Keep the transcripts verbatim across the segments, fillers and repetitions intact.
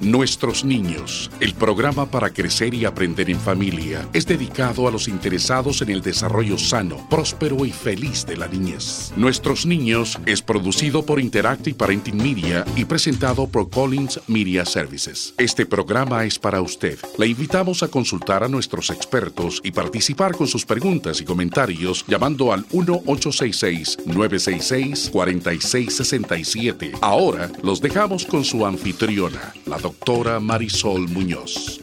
Nuestros Niños, el programa para crecer y aprender en familia, es dedicado a los interesados en el desarrollo sano, próspero y feliz de la niñez. Nuestros Niños es producido por Interactive Parenting Media y presentado por Collins Media Services. Este programa es para usted. Le invitamos a consultar a nuestros expertos y participar con sus preguntas y comentarios llamando al uno ocho seis seis, nueve seis seis, cuatro seis seis siete. Ahora los dejamos con su anfitriona, la doctora Marisol Muñoz.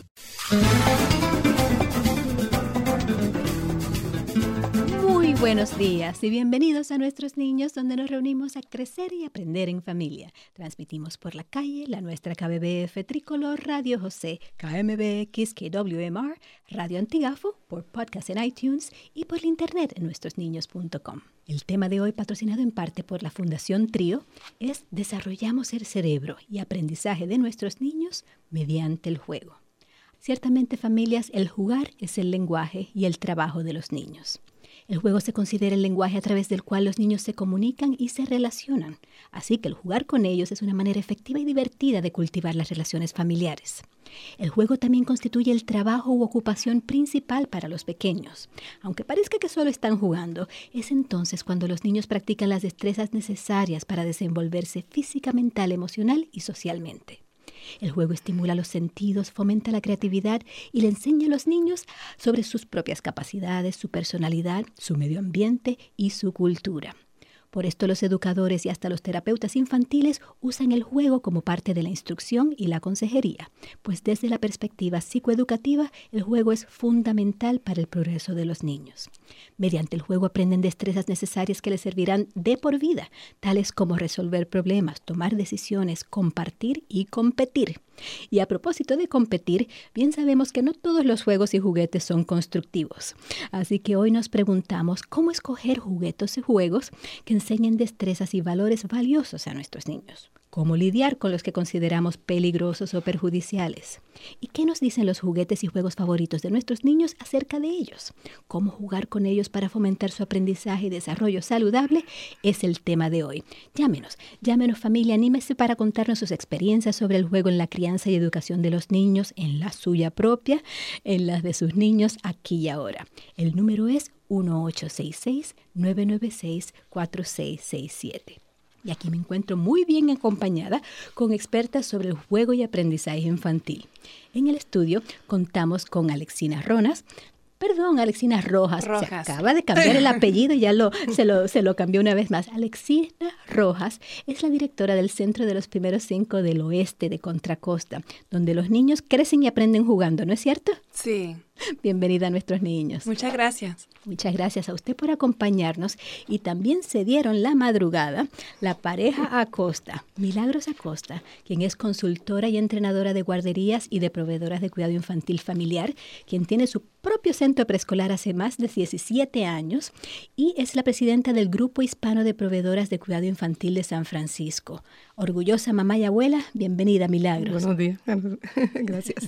Muy buenos días y bienvenidos a Nuestros Niños, donde nos reunimos a crecer y aprender en familia. Transmitimos por la calle, la nuestra K B B F Tricolor, Radio José, K M B X, K W M R, Radio Antigafo, por podcast en iTunes y por la internet en nuestros niños punto com. El tema de hoy, patrocinado en parte por la Fundación Trío, es Desarrollamos el cerebro y aprendizaje de nuestros niños mediante el juego. Ciertamente, familias, el jugar es el lenguaje y el trabajo de los niños. El juego se considera el lenguaje a través del cual los niños se comunican y se relacionan. Así que el jugar con ellos es una manera efectiva y divertida de cultivar las relaciones familiares. El juego también constituye el trabajo u ocupación principal para los pequeños. Aunque parezca que solo están jugando, es entonces cuando los niños practican las destrezas necesarias para desenvolverse física, mental, emocional y socialmente. El juego estimula los sentidos, fomenta la creatividad y le enseña a los niños sobre sus propias capacidades, su personalidad, su medio ambiente y su cultura. Por esto los educadores y hasta los terapeutas infantiles usan el juego como parte de la instrucción y la consejería, pues desde la perspectiva psicoeducativa, el juego es fundamental para el progreso de los niños. Mediante el juego aprenden destrezas necesarias que les servirán de por vida, tales como resolver problemas, tomar decisiones, compartir y competir. Y a propósito de competir, bien sabemos que no todos los juegos y juguetes son constructivos. Así que hoy nos preguntamos cómo escoger juguetes y juegos que enseñen destrezas y valores valiosos a nuestros niños. Cómo lidiar con los que consideramos peligrosos o perjudiciales. ¿Y qué nos dicen los juguetes y juegos favoritos de nuestros niños acerca de ellos? Cómo jugar con ellos para fomentar su aprendizaje y desarrollo saludable es el tema de hoy. Llámenos, llámenos familia, anímese para contarnos sus experiencias sobre el juego en la crianza y educación de los niños, en la suya propia, en las de sus niños, aquí y ahora. El número es uno ocho seis seis, nueve nueve seis, cuatro seis seis siete. Y aquí me encuentro muy bien acompañada con expertas sobre el juego y aprendizaje infantil. En el estudio contamos con Alexina Ronas. Perdón, Alexina Rojas. Rojas. Se acaba de cambiar el apellido y ya lo, se, lo, se lo cambió una vez más. Alexina Rojas es la directora del Centro de los Primeros Cinco del Oeste de Contra Costa, donde los niños crecen y aprenden jugando, ¿no es cierto? Sí. Bienvenida a Nuestros Niños. Muchas gracias. Muchas gracias a usted por acompañarnos y también se dieron la madrugada la pareja Acosta, Milagros Acosta, quien es consultora y entrenadora de guarderías y de proveedoras de cuidado infantil familiar, quien tiene su propio centro preescolar hace más de diecisiete años y es la presidenta del Grupo Hispano de Proveedoras de Cuidado Infantil de San Francisco. Orgullosa mamá y abuela, bienvenida Milagros. Buenos días, gracias.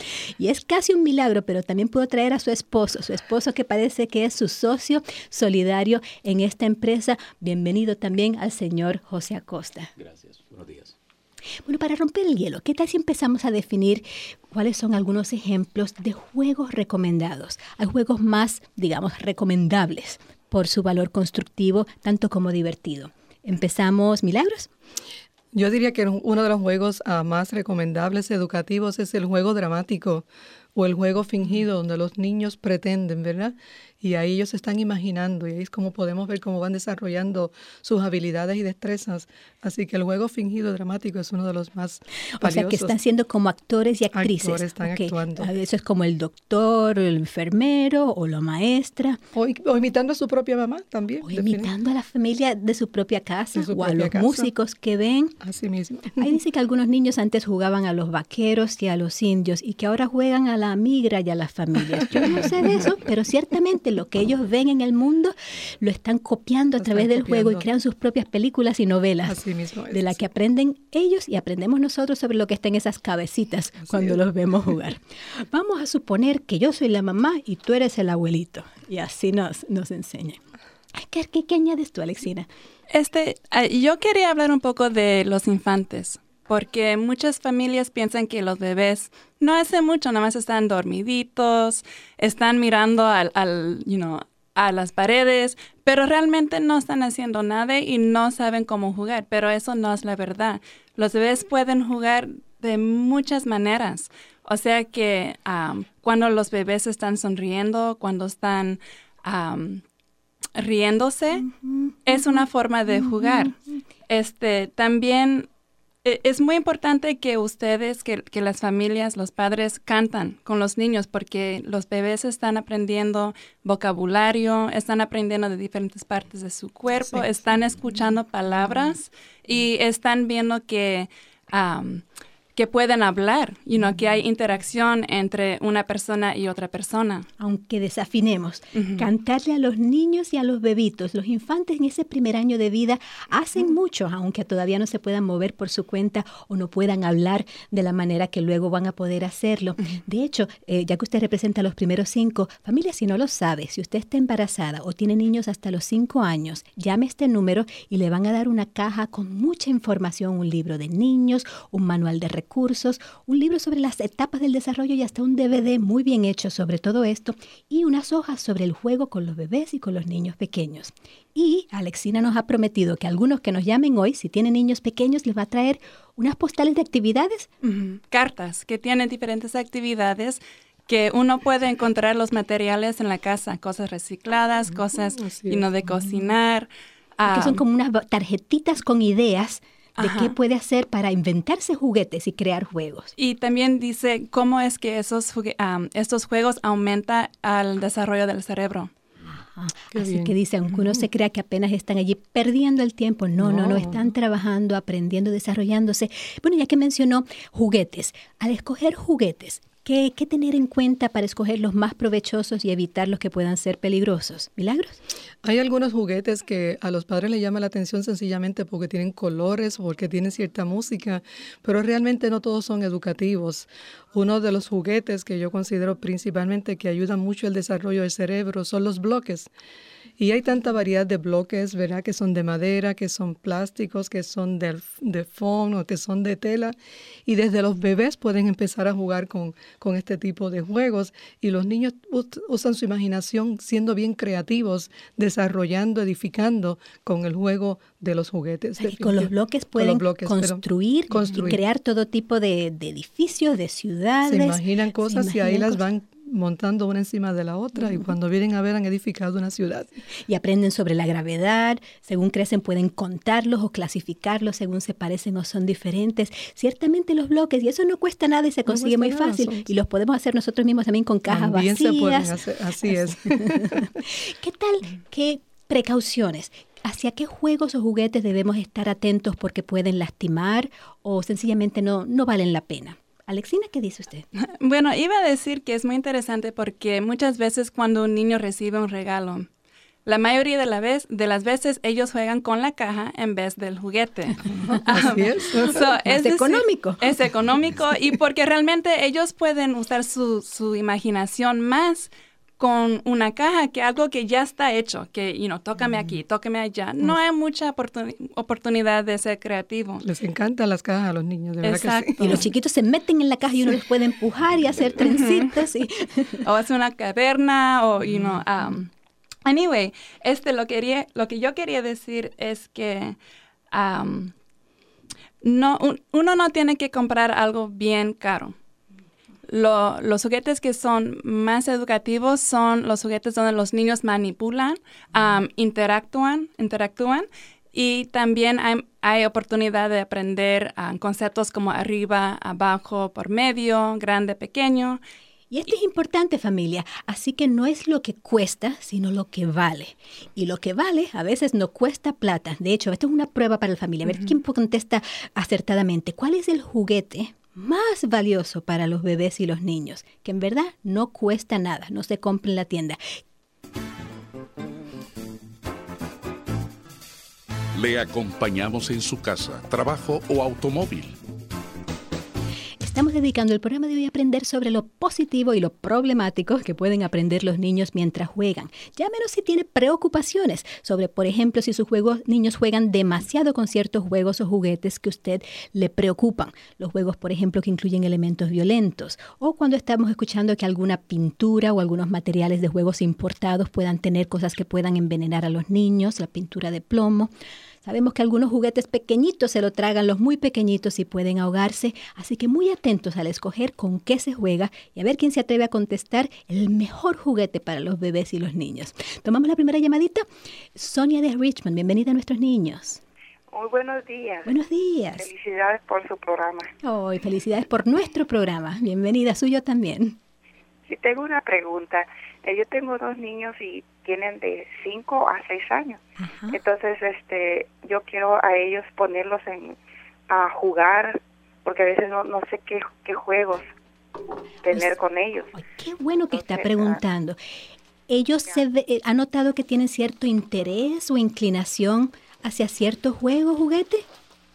Y es casi un milagro, pero también pudo traer a su esposo, su esposo que parece que es su socio solidario en esta empresa. Bienvenido también al señor José Acosta. Gracias, buenos días. Bueno, para romper el hielo, ¿qué tal si empezamos a definir cuáles son algunos ejemplos de juegos recomendados? Hay juegos más, digamos, recomendables por su valor constructivo, tanto como divertido. ¿Empezamos, Milagros? Yo diría que uno de los juegos uh, más recomendables educativos es el juego dramático o el juego fingido, donde los niños pretenden, ¿verdad? Y ahí ellos se están imaginando, y ahí es como podemos ver cómo van desarrollando sus habilidades y destrezas. Así que el juego fingido dramático es uno de los más valiosos. O sea, que están siendo como actores y actrices. Actores están okay. actuando. Eso es como el doctor, el enfermero o la maestra. O, o imitando a su propia mamá también. O imitando a la familia de su propia casa su o propia a los casa. músicos que ven. Así mismo. Ahí dice que algunos niños antes jugaban a los vaqueros y a los indios y que ahora juegan a la migra y a las familias. Yo no sé de eso, pero ciertamente lo que ellos ven en el mundo lo están copiando a Lo través están del copiando. juego y crean sus propias películas y novelas. Así mismo es. De las que aprenden ellos y aprendemos nosotros sobre lo que está en esas cabecitas Así cuando es. los vemos jugar. Vamos a suponer que yo soy la mamá y tú eres el abuelito. Y así nos, nos enseñan. ¿Qué, qué, qué añades tú, Alexina? Este, uh, yo quería hablar un poco de los infantes, porque muchas familias piensan que los bebés no hacen mucho, nada más están dormiditos, están mirando al, al you know, a las paredes, pero realmente no están haciendo nada y no saben cómo jugar, pero eso no es la verdad. Los bebés pueden jugar de muchas maneras, o sea que um, cuando los bebés están sonriendo, cuando están um, riéndose, uh-huh. es una forma de jugar. Uh-huh. Este, también es muy importante que ustedes, que, que las familias, los padres cantan con los niños porque los bebés están aprendiendo vocabulario, están aprendiendo de diferentes partes de su cuerpo, sí, están sí. escuchando palabras y están viendo que, um, que pueden hablar, you know, que hay interacción entre una persona y otra persona. Aunque desafinemos, uh-huh. cantarle a los niños y a los bebitos, los infantes en ese primer año de vida hacen uh-huh. mucho, aunque todavía no se puedan mover por su cuenta o no puedan hablar de la manera que luego van a poder hacerlo. Uh-huh. De hecho, eh, ya que usted representa los primeros cinco, familia, si no lo sabe, si usted está embarazada o tiene niños hasta los cinco años, llame a este número y le van a dar una caja con mucha información, un libro de niños, un manual de recursos, recursos, un libro sobre las etapas del desarrollo y hasta un D V D muy bien hecho sobre todo esto y unas hojas sobre el juego con los bebés y con los niños pequeños. Y Alexina nos ha prometido que algunos que nos llamen hoy, si tienen niños pequeños, les va a traer unas postales de actividades. Uh-huh. Cartas que tienen diferentes actividades que uno puede encontrar los materiales en la casa, cosas recicladas, uh-huh. cosas you know, de cocinar. Uh-huh. Que son como unas tarjetitas con ideas de Ajá. qué puede hacer para inventarse juguetes y crear juegos. Y también dice cómo es que esos, jugue- um, estos juegos aumentan el desarrollo del cerebro. Ajá. Así bien. Que dice, aunque uno se crea que apenas están allí perdiendo el tiempo, no, no, no, no, están trabajando, aprendiendo, desarrollándose. Bueno, ya que mencionó juguetes, al escoger juguetes, ¿Qué, ¿Qué tener en cuenta para escoger los más provechosos y evitar los que puedan ser peligrosos? ¿Milagros? Hay algunos juguetes que a los padres les llama la atención sencillamente porque tienen colores o porque tienen cierta música, pero realmente no todos son educativos. Uno de los juguetes que yo considero principalmente que ayudan mucho al desarrollo del cerebro son los bloques. Y hay tanta variedad de bloques, ¿verdad? Que son de madera, que son plásticos, que son de, de foam o que son de tela. Y desde los bebés pueden empezar a jugar con, con este tipo de juegos. Y los niños usan su imaginación siendo bien creativos, desarrollando, edificando con el juego de los juguetes. Y con los bloques pueden los bloques, construir, construir y crear todo tipo de, de edificios, de ciudades. Se imaginan cosas se imaginan y ahí cosas. Las van montando una encima de la otra, uh-huh. y cuando vienen a ver han edificado una ciudad. Y aprenden sobre la gravedad, según crecen pueden contarlos o clasificarlos según se parecen o son diferentes. Ciertamente los bloques, y eso no cuesta nada y se consigue no muy nada, fácil, son... y los podemos hacer nosotros mismos también con cajas también vacías. Se pueden hacer, así es. ¿Qué tal? ¿Qué precauciones? ¿Hacia qué juegos o juguetes debemos estar atentos porque pueden lastimar o sencillamente no, no valen la pena? Alexina, ¿qué dice usted? Bueno, iba a decir que es muy interesante porque muchas veces cuando un niño recibe un regalo, la mayoría de, la vez, de las veces ellos juegan con la caja en vez del juguete. Así es. Um, so, es, es decir, económico. Es económico y porque realmente ellos pueden usar su, su imaginación más con una caja que algo que ya está hecho, que, you know, tócame aquí, tócame allá. No hay mucha oportun- oportunidad de ser creativo. Les encantan las cajas a los niños, de verdad. Exacto. Que sí. Y los chiquitos se meten en la caja y uno les puede empujar y hacer trencitos. Y... o es una caverna, o, you know, um, anyway, este, lo, quería, lo que yo quería decir es que um, no, un, uno no tiene que comprar algo bien caro. Lo, los juguetes que son más educativos son los juguetes donde los niños manipulan, um, interactúan, interactúan y también hay, hay oportunidad de aprender um, conceptos como arriba, abajo, por medio, grande, pequeño. Y esto es importante, familia, así que no es lo que cuesta, sino lo que vale. Y lo que vale a veces no cuesta plata. De hecho, esto es una prueba para la familia. A ver, uh-huh. ¿quién contesta acertadamente? ¿Cuál es el juguete más valioso para los bebés y los niños? Que en verdad no cuesta nada, no se compra en la tienda. Le acompañamos en su casa, trabajo o automóvil. Estamos dedicando el programa de hoy a aprender sobre lo positivo y lo problemático que pueden aprender los niños mientras juegan. Llámenos si tiene preocupaciones sobre, por ejemplo, si sus juegos, niños juegan demasiado con ciertos juegos o juguetes que a usted le preocupan. Los juegos, por ejemplo, que incluyen elementos violentos. O cuando estamos escuchando que alguna pintura o algunos materiales de juegos importados puedan tener cosas que puedan envenenar a los niños, la pintura de plomo. Sabemos que algunos juguetes pequeñitos se lo tragan los muy pequeñitos y pueden ahogarse, así que muy atentos al escoger con qué se juega y a ver quién se atreve a contestar el mejor juguete para los bebés y los niños. Tomamos la primera llamadita. Sonia de Richmond, bienvenida a Nuestros Niños. Muy buenos días. Buenos días. Felicidades por su programa. Oh, y felicidades por nuestro programa. Bienvenida, suyo también. Sí, tengo una pregunta. Eh, yo tengo dos niños y tienen de cinco a seis años. Ajá. Entonces, este, yo quiero a ellos ponerlos en a jugar, porque a veces no, no sé qué, qué juegos tener pues, con ellos. Ay, qué bueno que Entonces, está preguntando. ¿Ellos se ve, eh, han notado que tienen cierto interés o inclinación hacia ciertos juegos, juguetes?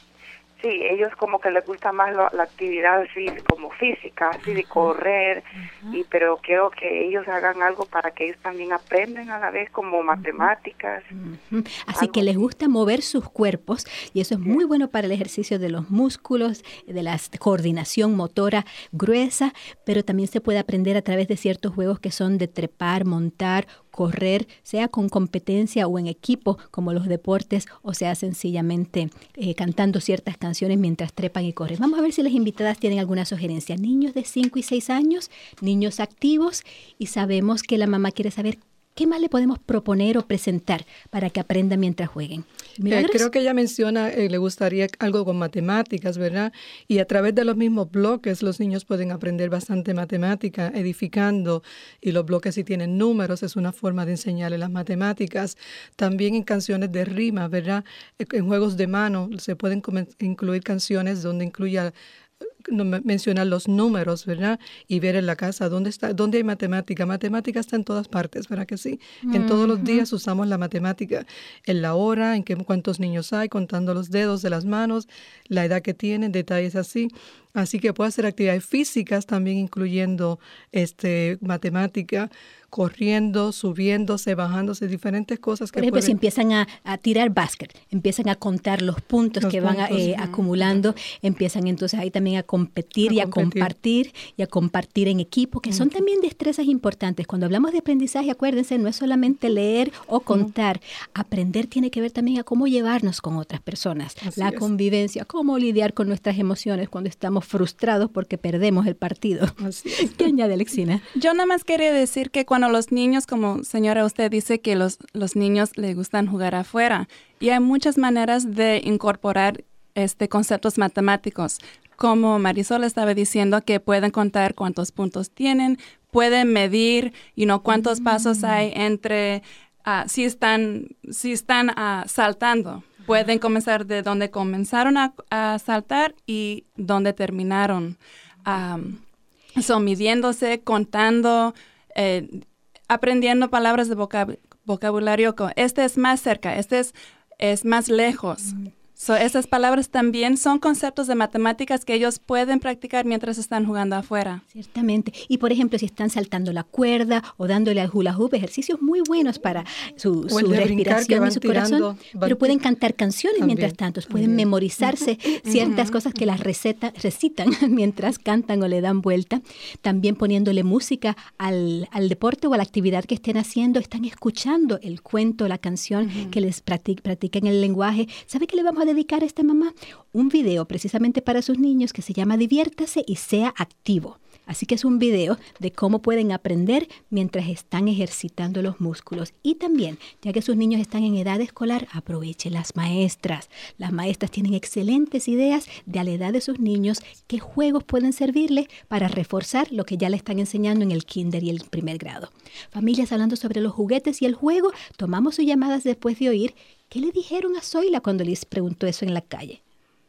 Sí, ellos como que les gusta más lo, la actividad así como física, así de correr, uh-huh. y pero quiero que ellos hagan algo para que ellos también aprendan a la vez como matemáticas. Uh-huh. Así algo. Que les gusta mover sus cuerpos y eso es muy bueno para el ejercicio de los músculos, de la coordinación motora gruesa, pero también se puede aprender a través de ciertos juegos que son de trepar, montar, correr, sea con competencia o en equipo, como los deportes, o sea sencillamente eh, cantando ciertas canciones mientras trepan y corren. Vamos a ver si las invitadas tienen alguna sugerencia. Niños de cinco y seis años, niños activos, y sabemos que la mamá quiere saber qué más le podemos proponer o presentar para que aprendan mientras jueguen. Eh, creo que ella menciona, eh, le gustaría algo con matemáticas, ¿verdad? Y a través de los mismos bloques los niños pueden aprender bastante matemática, edificando, y los bloques si tienen números es una forma de enseñarles las matemáticas. También en canciones de rima, ¿verdad? En juegos de mano se pueden incluir canciones donde incluya mencionar los números, ¿verdad? Y ver en la casa dónde está, dónde hay matemática. Matemática está en todas partes, ¿verdad que sí? Uh-huh. En todos los días usamos la matemática. En la hora, en qué, cuántos niños hay, contando los dedos de las manos, la edad que tienen, detalles así. Así que puede hacer actividades físicas también incluyendo este matemática, corriendo, subiéndose, bajándose, diferentes cosas que Por ejemplo, pueden... si empiezan a, a tirar básquet, empiezan a contar los puntos los que puntos, van a, eh, uh-huh. acumulando, empiezan entonces ahí también a competir a y a competir. compartir y a compartir en equipo, que uh-huh. son también destrezas importantes. Cuando hablamos de aprendizaje, acuérdense, no es solamente leer o contar. Uh-huh. Aprender tiene que ver también a cómo llevarnos con otras personas, Así la es. convivencia, cómo lidiar con nuestras emociones cuando estamos frustrados porque perdemos el partido. Así es. ¿Qué añade, Alexina? Yo nada más quería decir que cuando los niños, como señora usted dice que los, los niños les gustan jugar afuera, y hay muchas maneras de incorporar este conceptos matemáticos. Como Marisol estaba diciendo, que pueden contar cuántos puntos tienen, pueden medir, you know, cuántos mm. pasos hay entre, uh, si están, si están uh, saltando. Pueden comenzar de donde comenzaron a, a saltar y donde terminaron. Um, so, midiéndose, contando, eh, aprendiendo palabras de vocab- vocabulario. Este es más cerca, este es, es más lejos. Mm. So, esas palabras también son conceptos de matemáticas que ellos pueden practicar mientras están jugando afuera. Ciertamente. Y, por ejemplo, si están saltando la cuerda o dándole al hula hoop, ejercicios muy buenos para su, su respiración y su tirando, corazón, van, pero pueden cantar canciones también. Mientras tanto, pueden también. memorizarse ciertas cosas que las receta, recitan mientras cantan o le dan vuelta. También poniéndole música al, al deporte o a la actividad que estén haciendo, están escuchando el cuento, la canción uh-huh. que les practic, practican el lenguaje. ¿Sabe qué le vamos a dedicar a esta mamá? Un video precisamente para sus niños que se llama Diviértase y sea activo. Así que es un video de cómo pueden aprender mientras están ejercitando los músculos. Y también, ya que sus niños están en edad escolar, aprovechen las maestras. Las maestras tienen excelentes ideas de a la edad de sus niños qué juegos pueden servirles para reforzar lo que ya le están enseñando en el kinder y el primer grado. Familias, hablando sobre los juguetes y el juego, tomamos sus llamadas después de oír qué le dijeron a Zoila cuando les preguntó eso en la calle.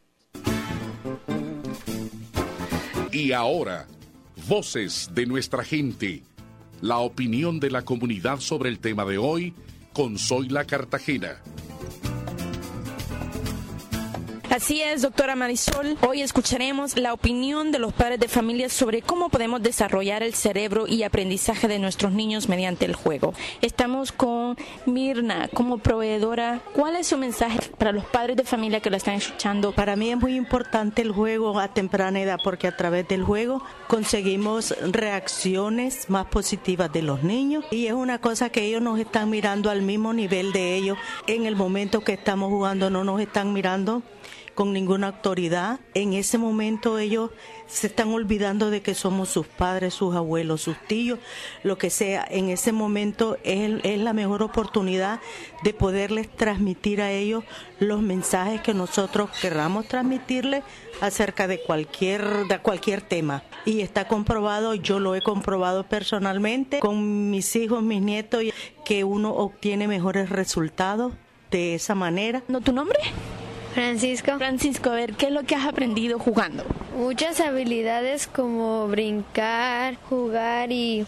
Y ahora, voces de nuestra gente. La opinión de la comunidad sobre el tema de hoy con Zoila Cartagena. Así es, doctora Marisol. Hoy escucharemos la opinión de los padres de familia sobre cómo podemos desarrollar el cerebro y aprendizaje de nuestros niños mediante el juego. Estamos con Mirna como proveedora. ¿Cuál es su mensaje para los padres de familia que lo están escuchando? Para mí es muy importante el juego a temprana edad porque a través del juego conseguimos reacciones más positivas de los niños y es una cosa que ellos nos están mirando al mismo nivel de ellos. En el momento que estamos jugando no nos están mirando con ninguna autoridad. En ese momento ellos se están olvidando de que somos sus padres, sus abuelos, sus tíos, lo que sea. En ese momento es, es la mejor oportunidad de poderles transmitir a ellos los mensajes que nosotros querramos transmitirles acerca de cualquier, de cualquier tema. Y está comprobado, yo lo he comprobado personalmente con mis hijos, mis nietos, que uno obtiene mejores resultados de esa manera. ¿No tu nombre? Francisco. Francisco, a ver, ¿qué es lo que has aprendido jugando? Muchas habilidades como brincar, jugar y,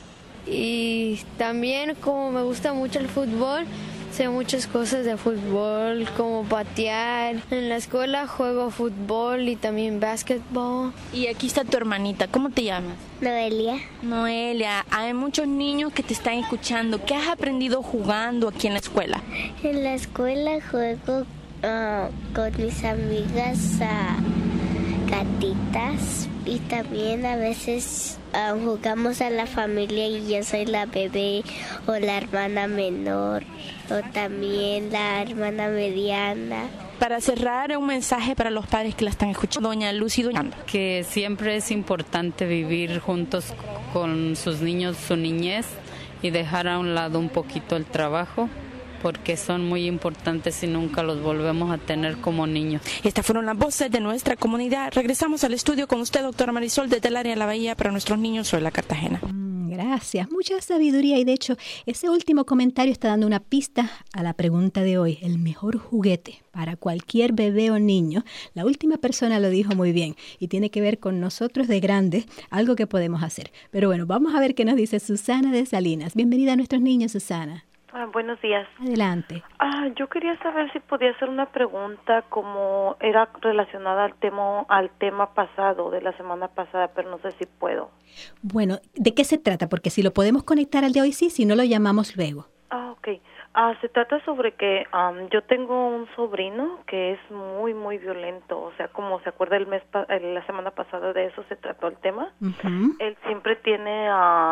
y también como me gusta mucho el fútbol, sé muchas cosas de fútbol, como patear. En la escuela juego fútbol y también básquetbol. Y aquí está tu hermanita, ¿cómo te llamas? Noelia. Noelia, hay muchos niños que te están escuchando. ¿Qué has aprendido jugando aquí en la escuela? En la escuela juego Uh, con mis amigas uh, gatitas y también a veces uh, jugamos a la familia y yo soy la bebé o la hermana menor o también la hermana mediana. Para cerrar, un mensaje para los padres que la están escuchando, doña Lucy. Doña... Que siempre es importante vivir juntos con sus niños, su niñez y dejar a un lado un poquito el trabajo, porque son muy importantes y nunca los volvemos a tener como niños. Estas fueron las voces de nuestra comunidad. Regresamos al estudio con usted, doctora Marisol, desde el área de la Bahía para nuestros niños sobre la Cartagena. Gracias, mucha sabiduría y de hecho ese último comentario está dando una pista a la pregunta de hoy. El mejor juguete para cualquier bebé o niño, la última persona lo dijo muy bien y tiene que ver con nosotros de grandes, algo que podemos hacer. Pero bueno, vamos a ver qué nos dice Susana de Salinas. Bienvenida a nuestros niños, Susana. Ah, buenos días. Adelante. Ah, yo quería saber si podía hacer una pregunta como era relacionada al tema al tema pasado de la semana pasada, pero no sé si puedo. Bueno, ¿de qué se trata? Porque si lo podemos conectar al de hoy sí, si no lo llamamos luego. Ah, ok. Ah, se trata sobre que um, yo tengo un sobrino que es muy, muy violento. O sea, como se acuerda el mes pa- la semana pasada de eso se trató el tema. Uh-huh. Él siempre tiene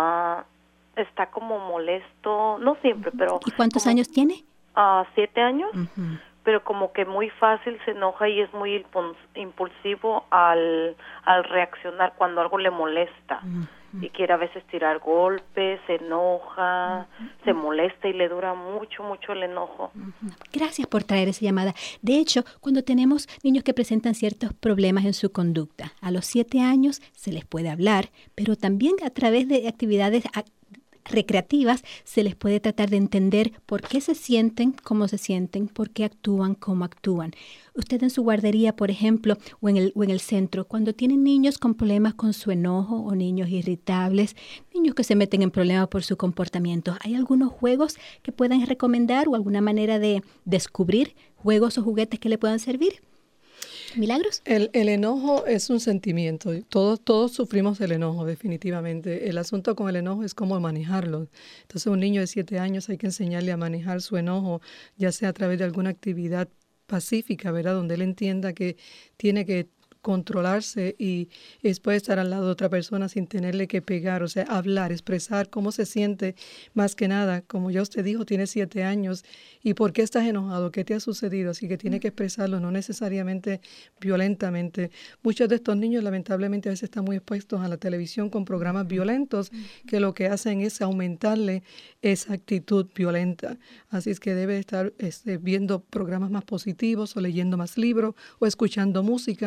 a uh, está como molesto, no siempre, pero... ¿Y cuántos como, años tiene? Uh, siete años, uh-huh. Pero como que muy fácil se enoja y es muy impulsivo al, al reaccionar cuando algo le molesta. Uh-huh. Y quiere a veces tirar golpes, se enoja, uh-huh. se molesta y le dura mucho, mucho el enojo. Uh-huh. Gracias por traer esa llamada. De hecho, cuando tenemos niños que presentan ciertos problemas en su conducta, a los siete años se les puede hablar, pero también a través de actividades recreativas se les puede tratar de entender por qué se sienten, cómo se sienten, por qué actúan, cómo actúan. Usted en su guardería, por ejemplo, o en el, o en el centro, cuando tienen niños con problemas con su enojo o niños irritables, niños que se meten en problemas por su comportamiento, ¿hay algunos juegos que puedan recomendar o alguna manera de descubrir juegos o juguetes que le puedan servir? ¿Milagros? El, el enojo es un sentimiento. Todos, todos sufrimos el enojo, definitivamente. El asunto con el enojo es cómo manejarlo. Entonces, un niño de siete años hay que enseñarle a manejar su enojo, ya sea a través de alguna actividad pacífica, ¿verdad? Donde él entienda que tiene que controlarse y después estar al lado de otra persona sin tenerle que pegar, o sea, hablar, expresar cómo se siente, más que nada, como ya usted dijo, tiene siete años, y por qué estás enojado, qué te ha sucedido, así que tiene que expresarlo, no necesariamente violentamente. Muchos de estos niños lamentablemente a veces están muy expuestos a la televisión con programas violentos que lo que hacen es aumentarle esa actitud violenta, así es que debe estar este, viendo programas más positivos o leyendo más libros o escuchando música que lo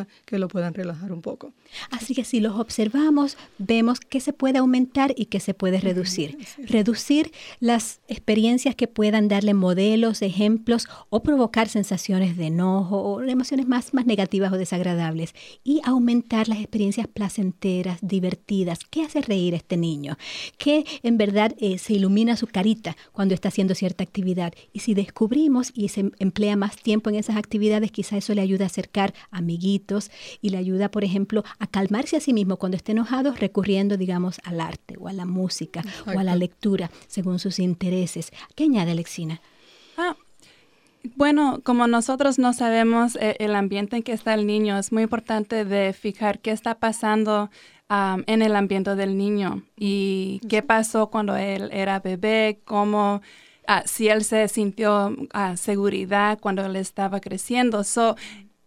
lo puedan relajar un poco. Así que si los observamos, vemos qué se puede aumentar y qué se puede reducir. Reducir las experiencias que puedan darle modelos, ejemplos o provocar sensaciones de enojo o emociones más, más negativas o desagradables. Y aumentar las experiencias placenteras, divertidas. ¿Qué hace reír a este niño? ¿Qué en verdad eh, se ilumina su carita cuando está haciendo cierta actividad? Y si descubrimos y se emplea más tiempo en esas actividades, quizá eso le ayuda a acercar amiguitos y le ayuda, por ejemplo, a calmarse a sí mismo cuando esté enojado, recurriendo, digamos, al arte o a la música Exacto. o a la lectura, según sus intereses. ¿Qué añade, Alexina? Ah, bueno, como nosotros no sabemos eh, el ambiente en que está el niño, es muy importante de fijar qué está pasando um, en el ambiente del niño y qué pasó cuando él era bebé, cómo... Uh, si él se sintió uh, seguridad cuando él estaba creciendo. So,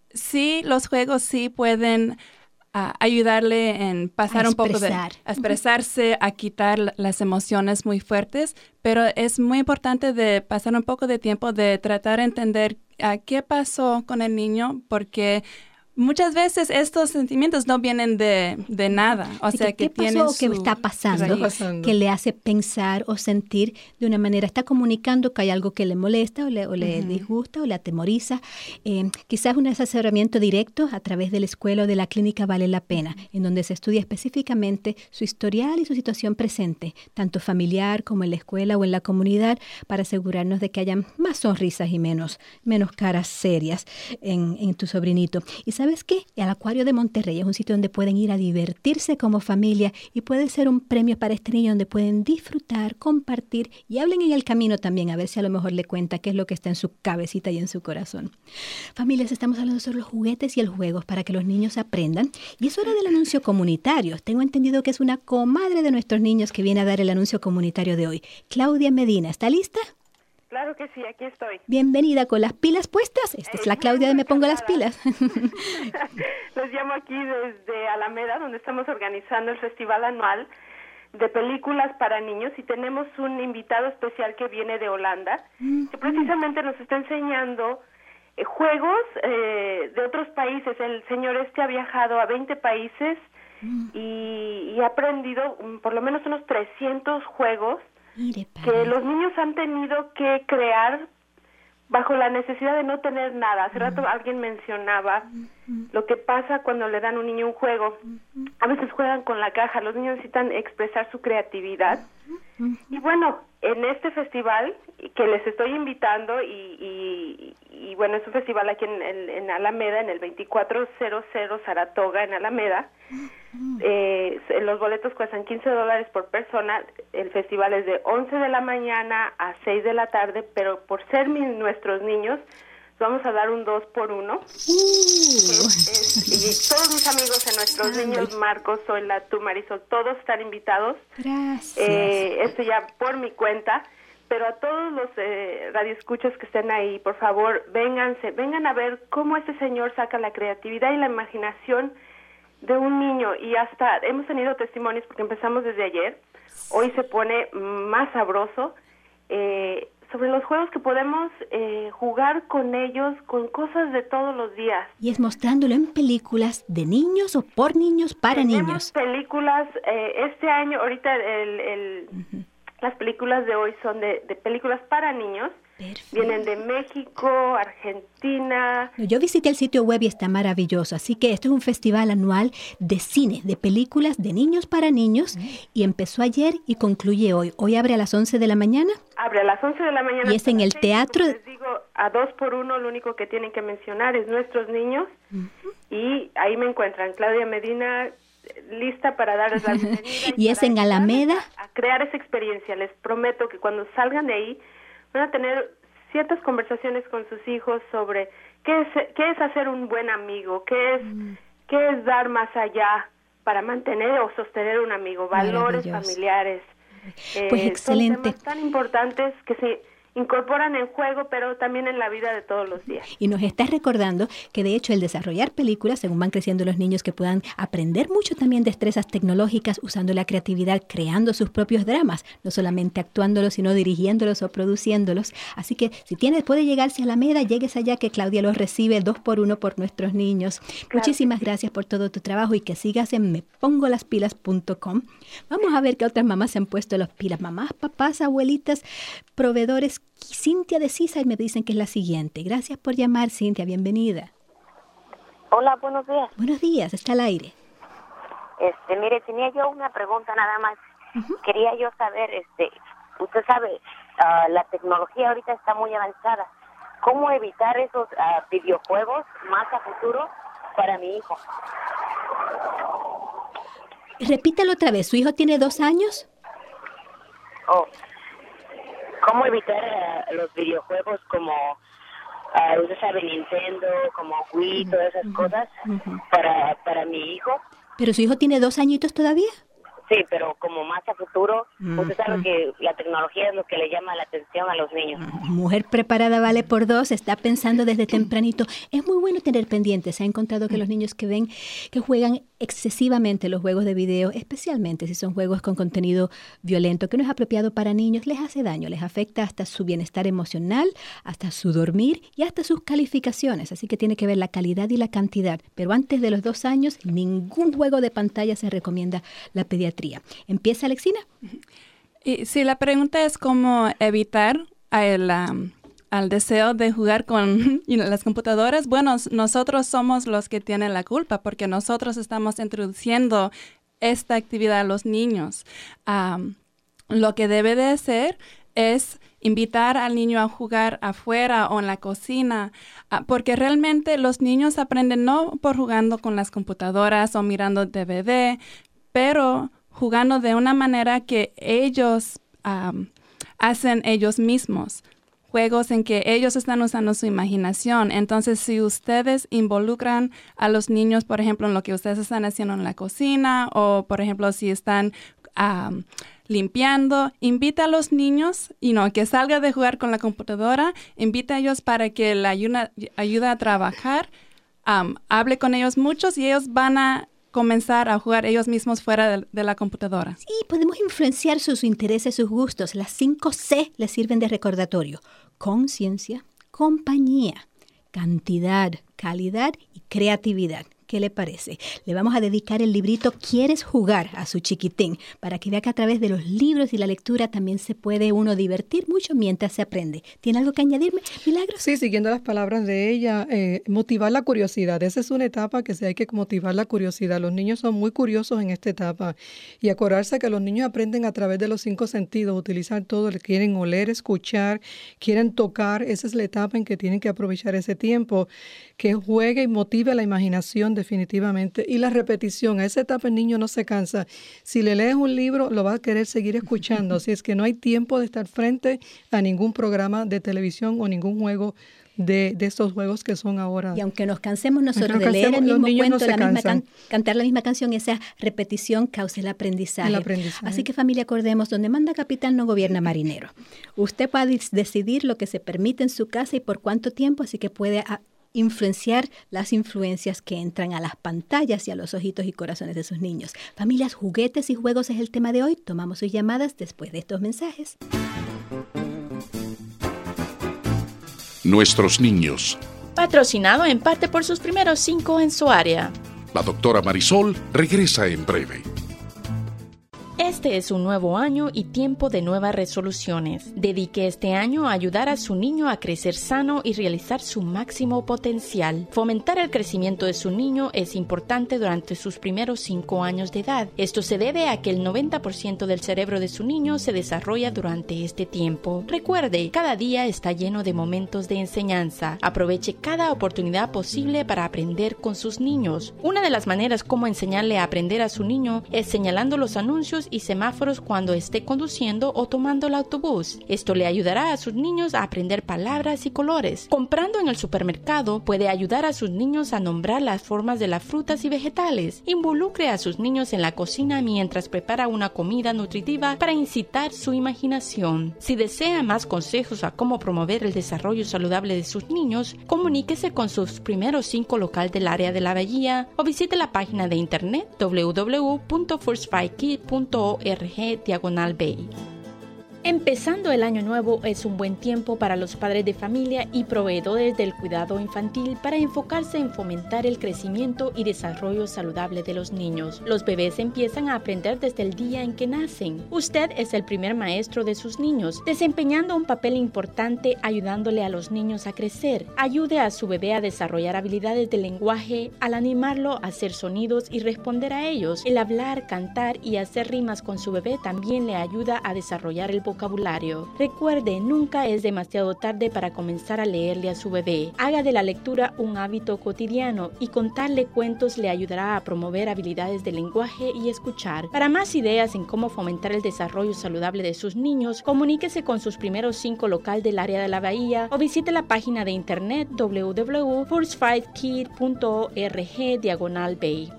sí, los juegos sí pueden uh, ayudarle en pasar un poco de... a expresarse, a quitar las emociones muy fuertes, pero es muy importante de pasar un poco de tiempo de tratar de entender uh, qué pasó con el niño, porque... muchas veces estos sentimientos no vienen de, de nada. O sea, que, ¿qué pasó o qué está pasando, pasando que le hace pensar o sentir de una manera? Está comunicando que hay algo que le molesta o le, o le uh-huh. disgusta o le atemoriza. Eh, quizás un asesoramiento directo a través de la escuela o de la clínica vale la pena, uh-huh. en donde se estudia específicamente su historial y su situación presente, tanto familiar como en la escuela o en la comunidad, para asegurarnos de que haya más sonrisas y menos, menos caras serias en, en tu sobrinito. Y ¿sabes qué? El Acuario de Monterrey es un sitio donde pueden ir a divertirse como familia y puede ser un premio para este niño donde pueden disfrutar, compartir y hablen en el camino también, a ver si a lo mejor le cuenta qué es lo que está en su cabecita y en su corazón. Familias, estamos hablando sobre los juguetes y el juego para que los niños aprendan. Y es hora del anuncio comunitario. Tengo entendido que es una comadre de nuestros niños que viene a dar el anuncio comunitario de hoy. Claudia Medina, ¿está lista? Claro que sí, aquí estoy. Bienvenida, con las pilas puestas. Esta eh, es la Claudia de Me Pongo las Pilas. Les llamo aquí desde Alameda, donde estamos organizando el festival anual de películas para niños y tenemos un invitado especial que viene de Holanda, mm-hmm. que precisamente nos está enseñando eh, juegos eh, de otros países. El señor este ha viajado a veinte países mm. y, y ha aprendido um, por lo menos unos trescientos juegos que los niños han tenido que crear bajo la necesidad de no tener nada. Hace rato alguien mencionaba lo que pasa cuando le dan a un niño un juego. A veces juegan con la caja, los niños necesitan expresar su creatividad. Y bueno, en este festival que les estoy invitando, y, y, y bueno, es un festival aquí en, en, en Alameda, en el veinticuatro cero cero Saratoga, en Alameda. Eh, los boletos cuestan quince dólares por persona. El festival es de once de la mañana a seis de la tarde, pero por ser mi, nuestros niños, vamos a dar un dos por uno. Uh. Es, es, y todos mis amigos en nuestros Ay. niños, Marcos, Zoila, tú, Marisol, todos están invitados. Gracias. Eh, esto ya por mi cuenta. Pero a todos los eh, radioescuchas que estén ahí, por favor, vénganse, vengan a ver cómo este señor saca la creatividad y la imaginación de un niño. Y hasta hemos tenido testimonios, porque empezamos desde ayer, hoy se pone más sabroso, eh, sobre los juegos que podemos eh, jugar con ellos, con cosas de todos los días. Y es mostrándolo en películas de niños o por niños, para Tenemos niños. películas, eh, este año, ahorita el... el uh-huh. Las películas de hoy son de, de películas para niños. Perfecto. Vienen de México, Argentina. Yo visité el sitio web y está maravilloso. Así que esto es un festival anual de cine, de películas de niños para niños. Mm. Y empezó ayer y concluye hoy. Hoy abre a las once de la mañana. Abre a las once de la mañana. Y es en el teatro. Les digo, a dos por uno, lo único que tienen que mencionar es nuestros niños. Uh-huh. Y ahí me encuentran, Claudia Medina, lista para darles la bienvenida. y, y es en Alameda. A, a crear esa experiencia. Les prometo que cuando salgan de ahí van a tener ciertas conversaciones con sus hijos sobre qué es, qué es hacer un buen amigo, qué es, mm. qué es dar más allá para mantener o sostener un amigo, valores familiares. Pues eh, excelente. Son temas tan importantes que se incorporan en juego, pero también en la vida de todos los días. Y nos estás recordando que de hecho el desarrollar películas, según van creciendo los niños, que puedan aprender mucho también destrezas tecnológicas, usando la creatividad, creando sus propios dramas, no solamente actuándolos, sino dirigiéndolos o produciéndolos. Así que si tienes, puede llegarse a Alameda, llegues allá, que Claudia los recibe dos por uno por nuestros niños. Claro. Muchísimas gracias por todo tu trabajo y que sigas en me pongo las pilas punto com. Vamos a ver qué otras mamás se han puesto las pilas. Mamás, papás, abuelitas, proveedores. Cintia de Sisa, y me dicen que es la siguiente. Gracias por llamar, Cintia, bienvenida. Hola, buenos días. Buenos días, está al aire. Este, mire, tenía yo una pregunta nada más. Uh-huh. Quería yo saber, este, usted sabe, uh, la tecnología ahorita está muy avanzada. ¿Cómo evitar esos uh, videojuegos más a futuro para mi hijo? Repítalo otra vez, ¿su hijo tiene dos años? Oh. ¿Cómo evitar uh, los videojuegos como, uh, usted sabe, Nintendo, como Wii, uh-huh, todas esas uh-huh, cosas uh-huh. para para mi hijo? ¿Pero su hijo tiene dos añitos todavía? Sí, pero como más a futuro, uh-huh. usted sabe que la tecnología es lo que le llama la atención a los niños. Mujer preparada vale por dos, está pensando desde tempranito. Es muy bueno tener pendientes. Se ha encontrado que los niños que ven, que juegan excesivamente los juegos de video, especialmente si son juegos con contenido violento, que no es apropiado para niños, les hace daño, les afecta hasta su bienestar emocional, hasta su dormir y hasta sus calificaciones. Así que tiene que ver la calidad y la cantidad. Pero antes de los dos años, ningún juego de pantalla se recomienda la pediatría. ¿Empieza, Alexina? Y si la pregunta es cómo evitar el, um, al deseo de jugar con you know, las computadoras, bueno, nosotros somos los que tienen la culpa porque nosotros estamos introduciendo esta actividad a los niños. Um, lo que debe de hacer es invitar al niño a jugar afuera o en la cocina, uh, porque realmente los niños aprenden no por jugando con las computadoras o mirando D V D, pero jugando de una manera que ellos um, hacen ellos mismos. Juegos en que ellos están usando su imaginación. Entonces, si ustedes involucran a los niños, por ejemplo, en lo que ustedes están haciendo en la cocina, o, por ejemplo, si están um, limpiando, invita a los niños, y no, que salga de jugar con la computadora, invita a ellos para que la ayuda, ayuda a trabajar, um, hable con ellos muchos y ellos van a comenzar a jugar ellos mismos fuera de, de la computadora. Sí, podemos influenciar sus intereses, sus gustos. Las cinco C les sirven de recordatorio. Conciencia, compañía, cantidad, calidad y creatividad. ¿Qué le parece? Le vamos a dedicar el librito ¿Quieres jugar? A su chiquitín, para que vea que a través de los libros y la lectura también se puede uno divertir mucho mientras se aprende. ¿Tiene algo que añadirme, Milagros? Sí, siguiendo las palabras de ella, eh, motivar la curiosidad. Esa es una etapa que sí hay que motivar la curiosidad. Los niños son muy curiosos en esta etapa. Y acordarse que los niños aprenden a través de los cinco sentidos, utilizar todo, quieren oler, escuchar, quieren tocar. Esa es la etapa en que tienen que aprovechar ese tiempo, que juegue y motive la imaginación definitivamente. Y la repetición, a esa etapa el niño no se cansa. Si le lees un libro, lo va a querer seguir escuchando. Así es que no hay tiempo de estar frente a ningún programa de televisión o ningún juego de, de estos juegos que son ahora. Y aunque nos cansemos nosotros de leer el mismo cuento, la misma can, cantar la misma canción, esa repetición causa el aprendizaje. el aprendizaje. Así que, familia, acordemos, donde manda capitán no gobierna marinero. Usted puede decidir lo que se permite en su casa y por cuánto tiempo, así que puede a, influenciar las influencias que entran a las pantallas y a los ojitos y corazones de sus niños. Familias, juguetes y juegos es el tema de hoy. Tomamos sus llamadas después de estos mensajes. Nuestros niños. Patrocinado en parte por sus primeros cinco en su área. La doctora Marisol regresa en breve. Este es un nuevo año y tiempo de nuevas resoluciones. Dedique este año a ayudar a su niño a crecer sano y realizar su máximo potencial. Fomentar el crecimiento de su niño es importante durante sus primeros cinco años de edad. Esto se debe a que el noventa por ciento del cerebro de su niño se desarrolla durante este tiempo. Recuerde, cada día está lleno de momentos de enseñanza. Aproveche cada oportunidad posible para aprender con sus niños. Una de las maneras como enseñarle a aprender a su niño es señalando los anuncios y semáforos cuando esté conduciendo o tomando el autobús. Esto le ayudará a sus niños a aprender palabras y colores. Comprando en el supermercado puede ayudar a sus niños a nombrar las formas de las frutas y vegetales. Involucre a sus niños en la cocina mientras prepara una comida nutritiva para incitar su imaginación. Si desea más consejos a cómo promover el desarrollo saludable de sus niños, comuníquese con sus primeros cinco local del área de la Bahía o visite la página de internet w w w punto first five kid punto org diagonal bay. Empezando el año nuevo es un buen tiempo para los padres de familia y proveedores del cuidado infantil para enfocarse en fomentar el crecimiento y desarrollo saludable de los niños. Los bebés empiezan a aprender desde el día en que nacen. Usted es el primer maestro de sus niños, desempeñando un papel importante ayudándole a los niños a crecer. Ayude a su bebé a desarrollar habilidades de lenguaje al animarlo a hacer sonidos y responder a ellos. El hablar, cantar y hacer rimas con su bebé también le ayuda a desarrollar el vocabulario. Recuerde, nunca es demasiado tarde para comenzar a leerle a su bebé. Haga de la lectura un hábito cotidiano y contarle cuentos le ayudará a promover habilidades de lenguaje y escuchar. Para más ideas en cómo fomentar el desarrollo saludable de sus niños, comuníquese con sus primeros cinco local del área de la Bahía o visite la página de internet w w w punto first five kid punto org diagonal bay.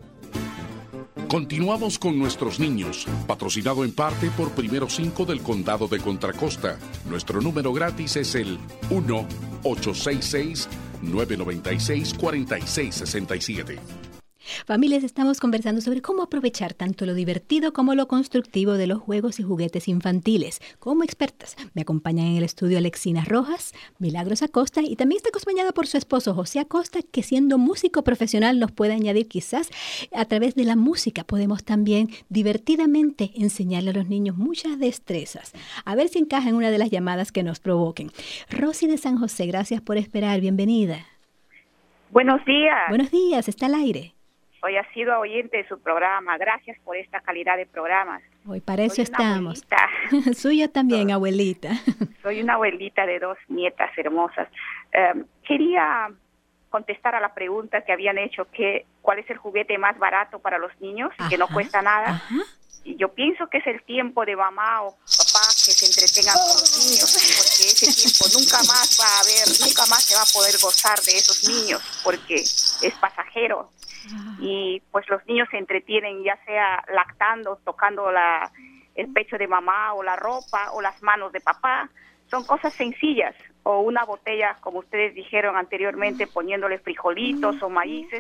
Continuamos con Nuestros Niños, patrocinado en parte por Primero Cinco del Condado de Contra Costa. Nuestro número gratis es el uno ocho seis seis, nueve nueve seis, cuatro seis seis siete. Familias, estamos conversando sobre cómo aprovechar tanto lo divertido como lo constructivo de los juegos y juguetes infantiles. Como expertas, me acompañan en el estudio Alexina Rojas, Milagros Acosta, y también está acompañada por su esposo José Acosta, que siendo músico profesional nos puede añadir quizás a través de la música podemos también divertidamente enseñarle a los niños muchas destrezas. A ver si encaja en una de las llamadas que nos provoquen. Rosy de San José, gracias por esperar, bienvenida. Buenos días. Buenos días, está al aire. Hoy ha sido oyente de su programa. Gracias por esta calidad de programas. Hoy para eso Soy estamos. Suyo también, abuelita. Soy una abuelita de dos nietas hermosas. Um, quería contestar a la pregunta que habían hecho, que ¿cuál es el juguete más barato para los niños y que no cuesta nada? Ajá. Y yo pienso que es el tiempo de mamá o papá que se entretengan con los niños, porque ese tiempo nunca más va a haber, nunca más se va a poder gozar de esos niños, porque es pasajero. Y pues los niños se entretienen ya sea lactando, tocando la, el pecho de mamá o la ropa o las manos de papá. Son cosas sencillas. O una botella, como ustedes dijeron anteriormente, poniéndole frijolitos o maíces.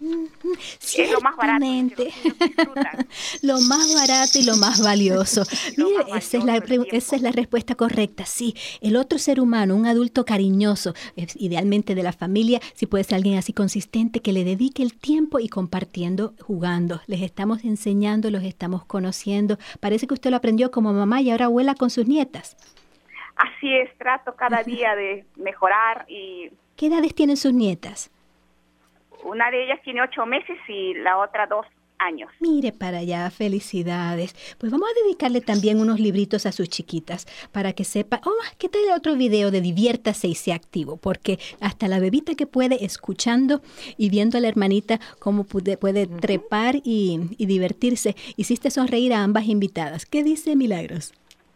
Es lo más barato. Lo más barato y lo más valioso. Mire, más esa, valioso es la, esa es la respuesta correcta. Sí, el otro ser humano, un adulto cariñoso, idealmente de la familia, si puede ser alguien así consistente, que le dedique el tiempo y compartiendo, jugando. Les estamos enseñando, los estamos conociendo. Parece que usted lo aprendió como mamá y ahora abuela con sus nietas. Así es, trato cada día de mejorar. Y ¿qué edades tienen sus nietas? Una de ellas tiene ocho meses y la otra dos años. Mire para allá, felicidades. Pues vamos a dedicarle también unos libritos a sus chiquitas para que sepa, oh, ¿qué tal otro video de diviértase y sea activo? Porque hasta la bebita que puede, escuchando y viendo a la hermanita cómo puede, puede uh-huh. trepar y, y divertirse, hiciste sonreír a ambas invitadas. ¿Qué dice Milagros?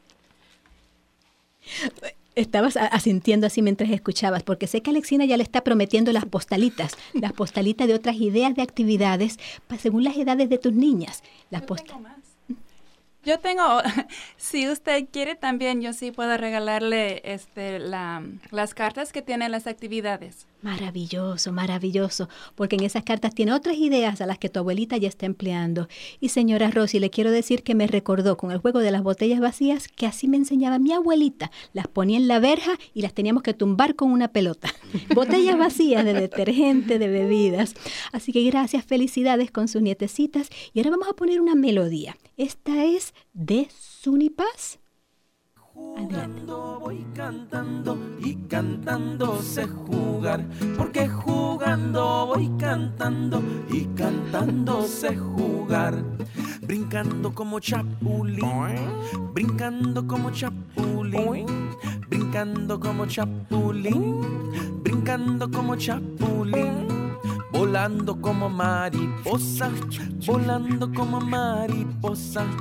Estabas asintiendo así mientras escuchabas, porque sé que Alexina ya le está prometiendo las postalitas, las postalitas de otras ideas de actividades según las edades de tus niñas. Las Yo tengo más. Yo tengo, si usted quiere también, yo sí puedo regalarle este la, las cartas que tienen las actividades. Maravilloso, maravilloso, porque en esas cartas tiene otras ideas a las que tu abuelita ya está empleando. Y señora Rosy, le quiero decir que me recordó con el juego de las botellas vacías que así me enseñaba mi abuelita. Las ponía en la verja y las teníamos que tumbar con una pelota. Botellas vacías de detergente, de bebidas. Así que gracias, felicidades con sus nietecitas. Y ahora vamos a poner una melodía. Esta es de Sunipaz. Jugando voy cantando y cantando sé jugar, porque jugando voy cantando y cantando sé jugar. Brincando como chapulín, brincando como chapulín, brincando como chapulín, brincando como chapulín. Volando como mariposa, volando como mariposa,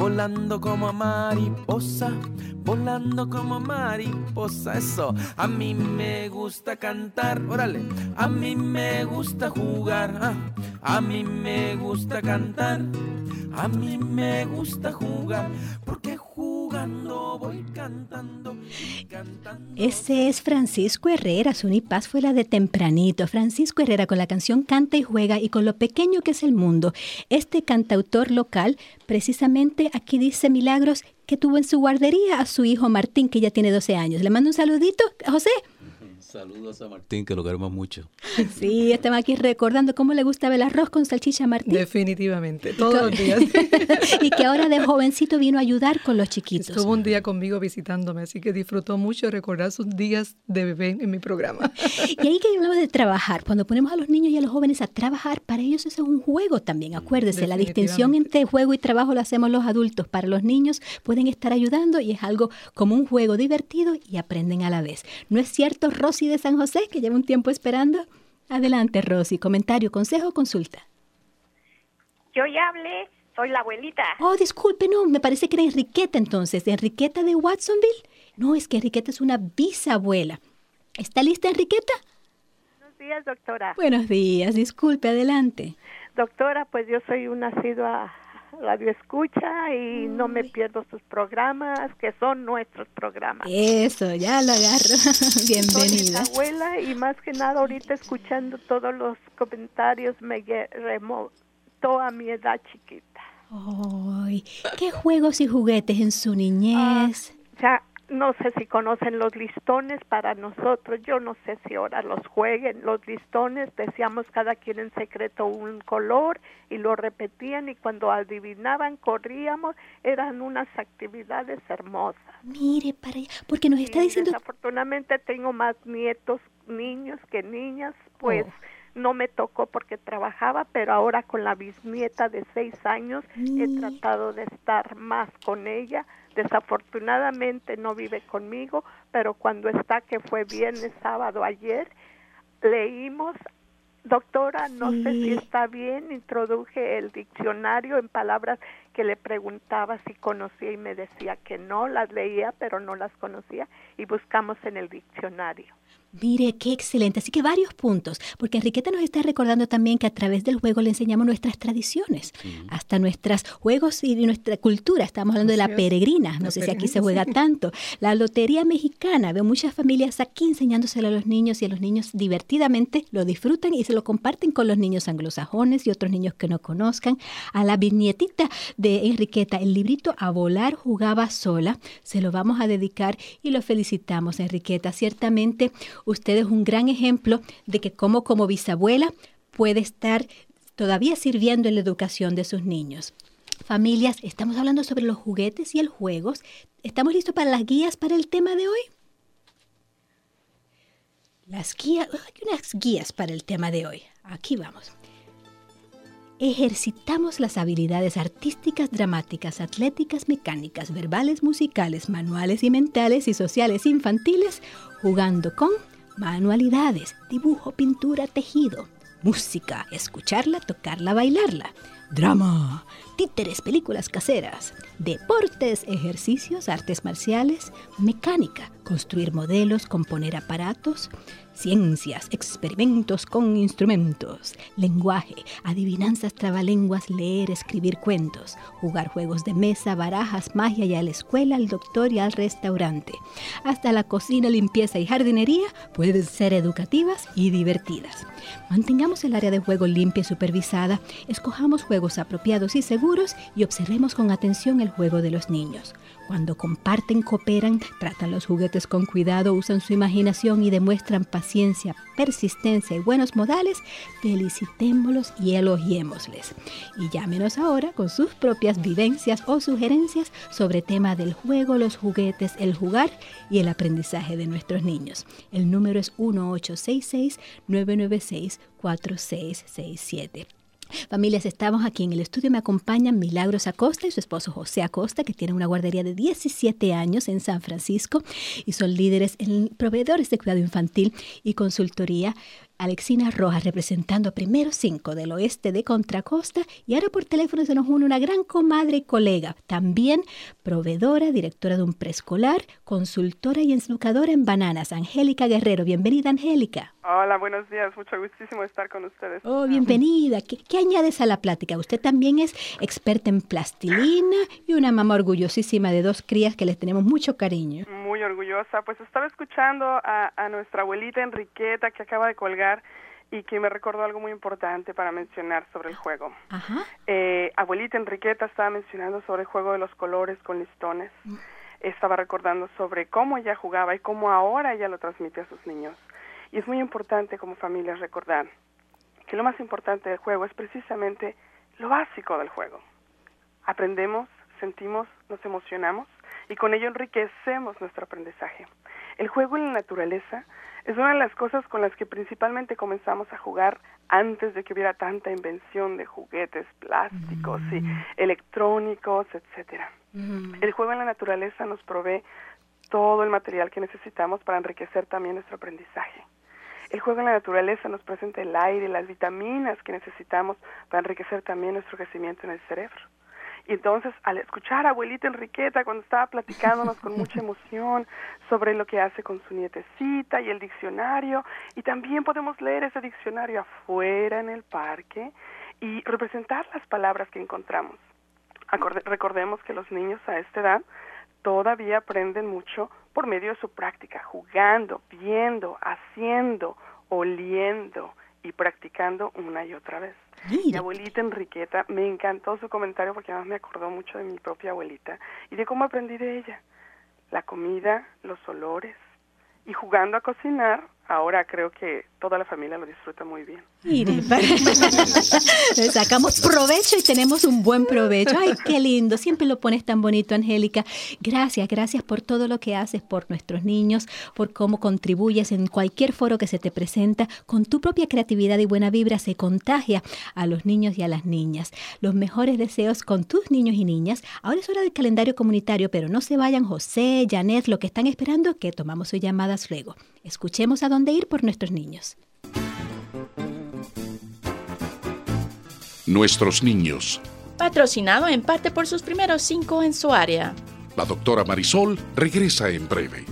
volando como mariposa, volando como mariposa. Eso, a mí me gusta cantar, órale, a mí me gusta jugar, ah, a mí me gusta cantar, a mí me gusta jugar, porque jugando voy cantando y cantando. Ese es Francisco Herrera, su Unipaz fue la de tempranito. Francisco Herrera con la canción Canta y Juega y con lo pequeño que es el mundo. Este cantautor local, precisamente aquí dice Milagros, que tuvo en su guardería a su hijo Martín, que ya tiene doce años. Le mando un saludito, José. Saludos a Martín, que lo queremos mucho. Sí, estamos aquí recordando cómo le gustaba el arroz con salchicha a Martín. Definitivamente, todos los días. Y que ahora de jovencito vino a ayudar con los chiquitos. Estuvo un día conmigo visitándome, así que disfrutó mucho recordar sus días de bebé en mi programa. Y ahí que hablamos de trabajar, cuando ponemos a los niños y a los jóvenes a trabajar, para ellos eso es un juego también, acuérdese, la distinción entre juego y trabajo la hacemos los adultos. Para los niños pueden estar ayudando y es algo como un juego divertido y aprenden a la vez. ¿No es cierto, Rosy de San José, que lleva un tiempo esperando? Adelante, Rosy. Comentario, consejo, consulta. Yo ya hablé, soy la abuelita. Oh, disculpe, no, me parece que era Enriqueta entonces. ¿Enriqueta de Watsonville? No, es que Enriqueta es una bisabuela. ¿Está lista, Enriqueta? Buenos días, doctora. Buenos días, disculpe, adelante. Doctora, pues yo soy una asidua radio escucha y no me pierdo sus programas, que son nuestros programas. Eso, ya lo agarro. Bienvenida. Soy abuela y más que nada ahorita escuchando todos los comentarios me remontó a mi edad chiquita. Ay, ¿qué juegos y juguetes en su niñez? Ah, ya no sé si conocen los listones para nosotros, yo no sé si ahora los jueguen, los listones, decíamos cada quien en secreto un color y lo repetían y cuando adivinaban corríamos, eran unas actividades hermosas. Mire para allá, porque nos está y diciendo... Desafortunadamente tengo más nietos, niños que niñas, pues... Oh. No me tocó porque trabajaba, pero ahora con la bisnieta de seis años mm. he tratado de estar más con ella. Desafortunadamente no vive conmigo, pero cuando está, que fue viernes, sábado, ayer, leímos, doctora, no sí. sé si está bien, introduje el diccionario en palabras que le preguntaba si conocía y me decía que no, las leía pero no las conocía y buscamos en el diccionario. Mire, qué excelente. Así que varios puntos, porque Enriqueta nos está recordando también que a través del juego le enseñamos nuestras tradiciones, sí. hasta nuestros juegos y nuestra cultura. Estamos hablando de la peregrina, no la sé peregrina, si aquí se juega sí. tanto. La lotería mexicana, veo muchas familias aquí enseñándoselo a los niños y a los niños divertidamente lo disfrutan y se lo comparten con los niños anglosajones y otros niños que no conozcan. A la bisnietita de Enriqueta, el librito A Volar Jugaba Sola, se lo vamos a dedicar y lo felicitamos, Enriqueta. Ciertamente usted es un gran ejemplo de que como como bisabuela puede estar todavía sirviendo en la educación de sus niños. Familias, estamos hablando sobre los juguetes y el juegos. ¿Estamos listos para las guías para el tema de hoy? Las guías, hay unas guías para el tema de hoy. Aquí vamos. Ejercitamos las habilidades artísticas, dramáticas, atléticas, mecánicas, verbales, musicales, manuales y mentales y sociales infantiles jugando con manualidades, dibujo, pintura, tejido, música, escucharla, tocarla, bailarla, drama, títeres, películas caseras, deportes, ejercicios, artes marciales, mecánica, construir modelos, componer aparatos, ciencias, experimentos con instrumentos, lenguaje, adivinanzas, trabalenguas, leer, escribir cuentos, jugar juegos de mesa, barajas, magia y a la escuela, al doctor y al restaurante. Hasta la cocina, limpieza y jardinería pueden ser educativas y divertidas. Mantengamos el área de juego limpia y supervisada, escojamos juegos apropiados y seguros y observemos con atención el juego de los niños. Cuando comparten, cooperan, tratan los juguetes con cuidado, usan su imaginación y demuestran paciencia, persistencia y buenos modales, felicitémoslos y elogiémosles. Y llámenos ahora con sus propias vivencias o sugerencias sobre el tema del juego, los juguetes, el jugar y el aprendizaje de nuestros niños. El número es uno ocho seis seis, nueve nueve seis, cuatro seis seis siete. Familias, estamos aquí en el estudio, me acompañan Milagros Acosta y su esposo José Acosta, que tienen una guardería de diecisiete años en San Francisco y son líderes en proveedores de cuidado infantil y consultoría Alexina Rojas, representando a Primero cinco del oeste de Contracosta, y ahora por teléfono se nos une una gran comadre y colega, también proveedora, directora de un preescolar, consultora y educadora en bananas, Angélica Guerrero. Bienvenida, Angélica. Hola, buenos días, mucho gustísimo estar con ustedes. Oh, bienvenida. ¿Qué, qué añades a la plática? Usted también es experta en plastilina y una mamá orgullosísima de dos crías que les tenemos mucho cariño. Muy orgullosa. Pues estaba escuchando a, a nuestra abuelita Enriqueta, que acaba de colgar y que me recordó algo muy importante para mencionar sobre el juego. Ajá. Eh, abuelita Enriqueta estaba mencionando sobre el juego de los colores con listones. Mm. Estaba recordando sobre cómo ella jugaba y cómo ahora ella lo transmite a sus niños. Y es muy importante como familia recordar que lo más importante del juego es precisamente lo básico del juego. Aprendemos, sentimos, nos emocionamos y con ello enriquecemos nuestro aprendizaje. El juego en la naturaleza es una de las cosas con las que principalmente comenzamos a jugar antes de que hubiera tanta invención de juguetes plásticos mm. y electrónicos, etcétera. Mm. El juego en la naturaleza nos provee todo el material que necesitamos para enriquecer también nuestro aprendizaje. El juego en la naturaleza nos presenta el aire, las vitaminas que necesitamos para enriquecer también nuestro crecimiento en el cerebro. Y entonces, al escuchar a abuelita Enriqueta cuando estaba platicándonos con mucha emoción sobre lo que hace con su nietecita y el diccionario, y también podemos leer ese diccionario afuera en el parque y representar las palabras que encontramos. Acorde- recordemos que los niños a esta edad todavía aprenden mucho por medio de su práctica, jugando, viendo, haciendo, oliendo y practicando una y otra vez. Mira. Mi abuelita Enriqueta, me encantó su comentario porque además me acordó mucho de mi propia abuelita y de cómo aprendí de ella. La comida, los olores y jugando a cocinar, ahora creo que toda la familia lo disfruta muy bien. Mire, le sacamos provecho y tenemos un buen provecho. Ay, qué lindo, siempre lo pones tan bonito, Angélica. Gracias, gracias por todo lo que haces por nuestros niños, por cómo contribuyes en cualquier foro que se te presenta. Con tu propia creatividad y buena vibra se contagia a los niños y a las niñas. Los mejores deseos con tus niños y niñas. Ahora es hora del calendario comunitario, pero no se vayan José, Janet, lo que están esperando, que tomamos sus llamadas luego. Escuchemos a dónde ir por nuestros niños. Nuestros niños. Patrocinado en parte por sus primeros cinco en su área. La doctora Marisol regresa en breve.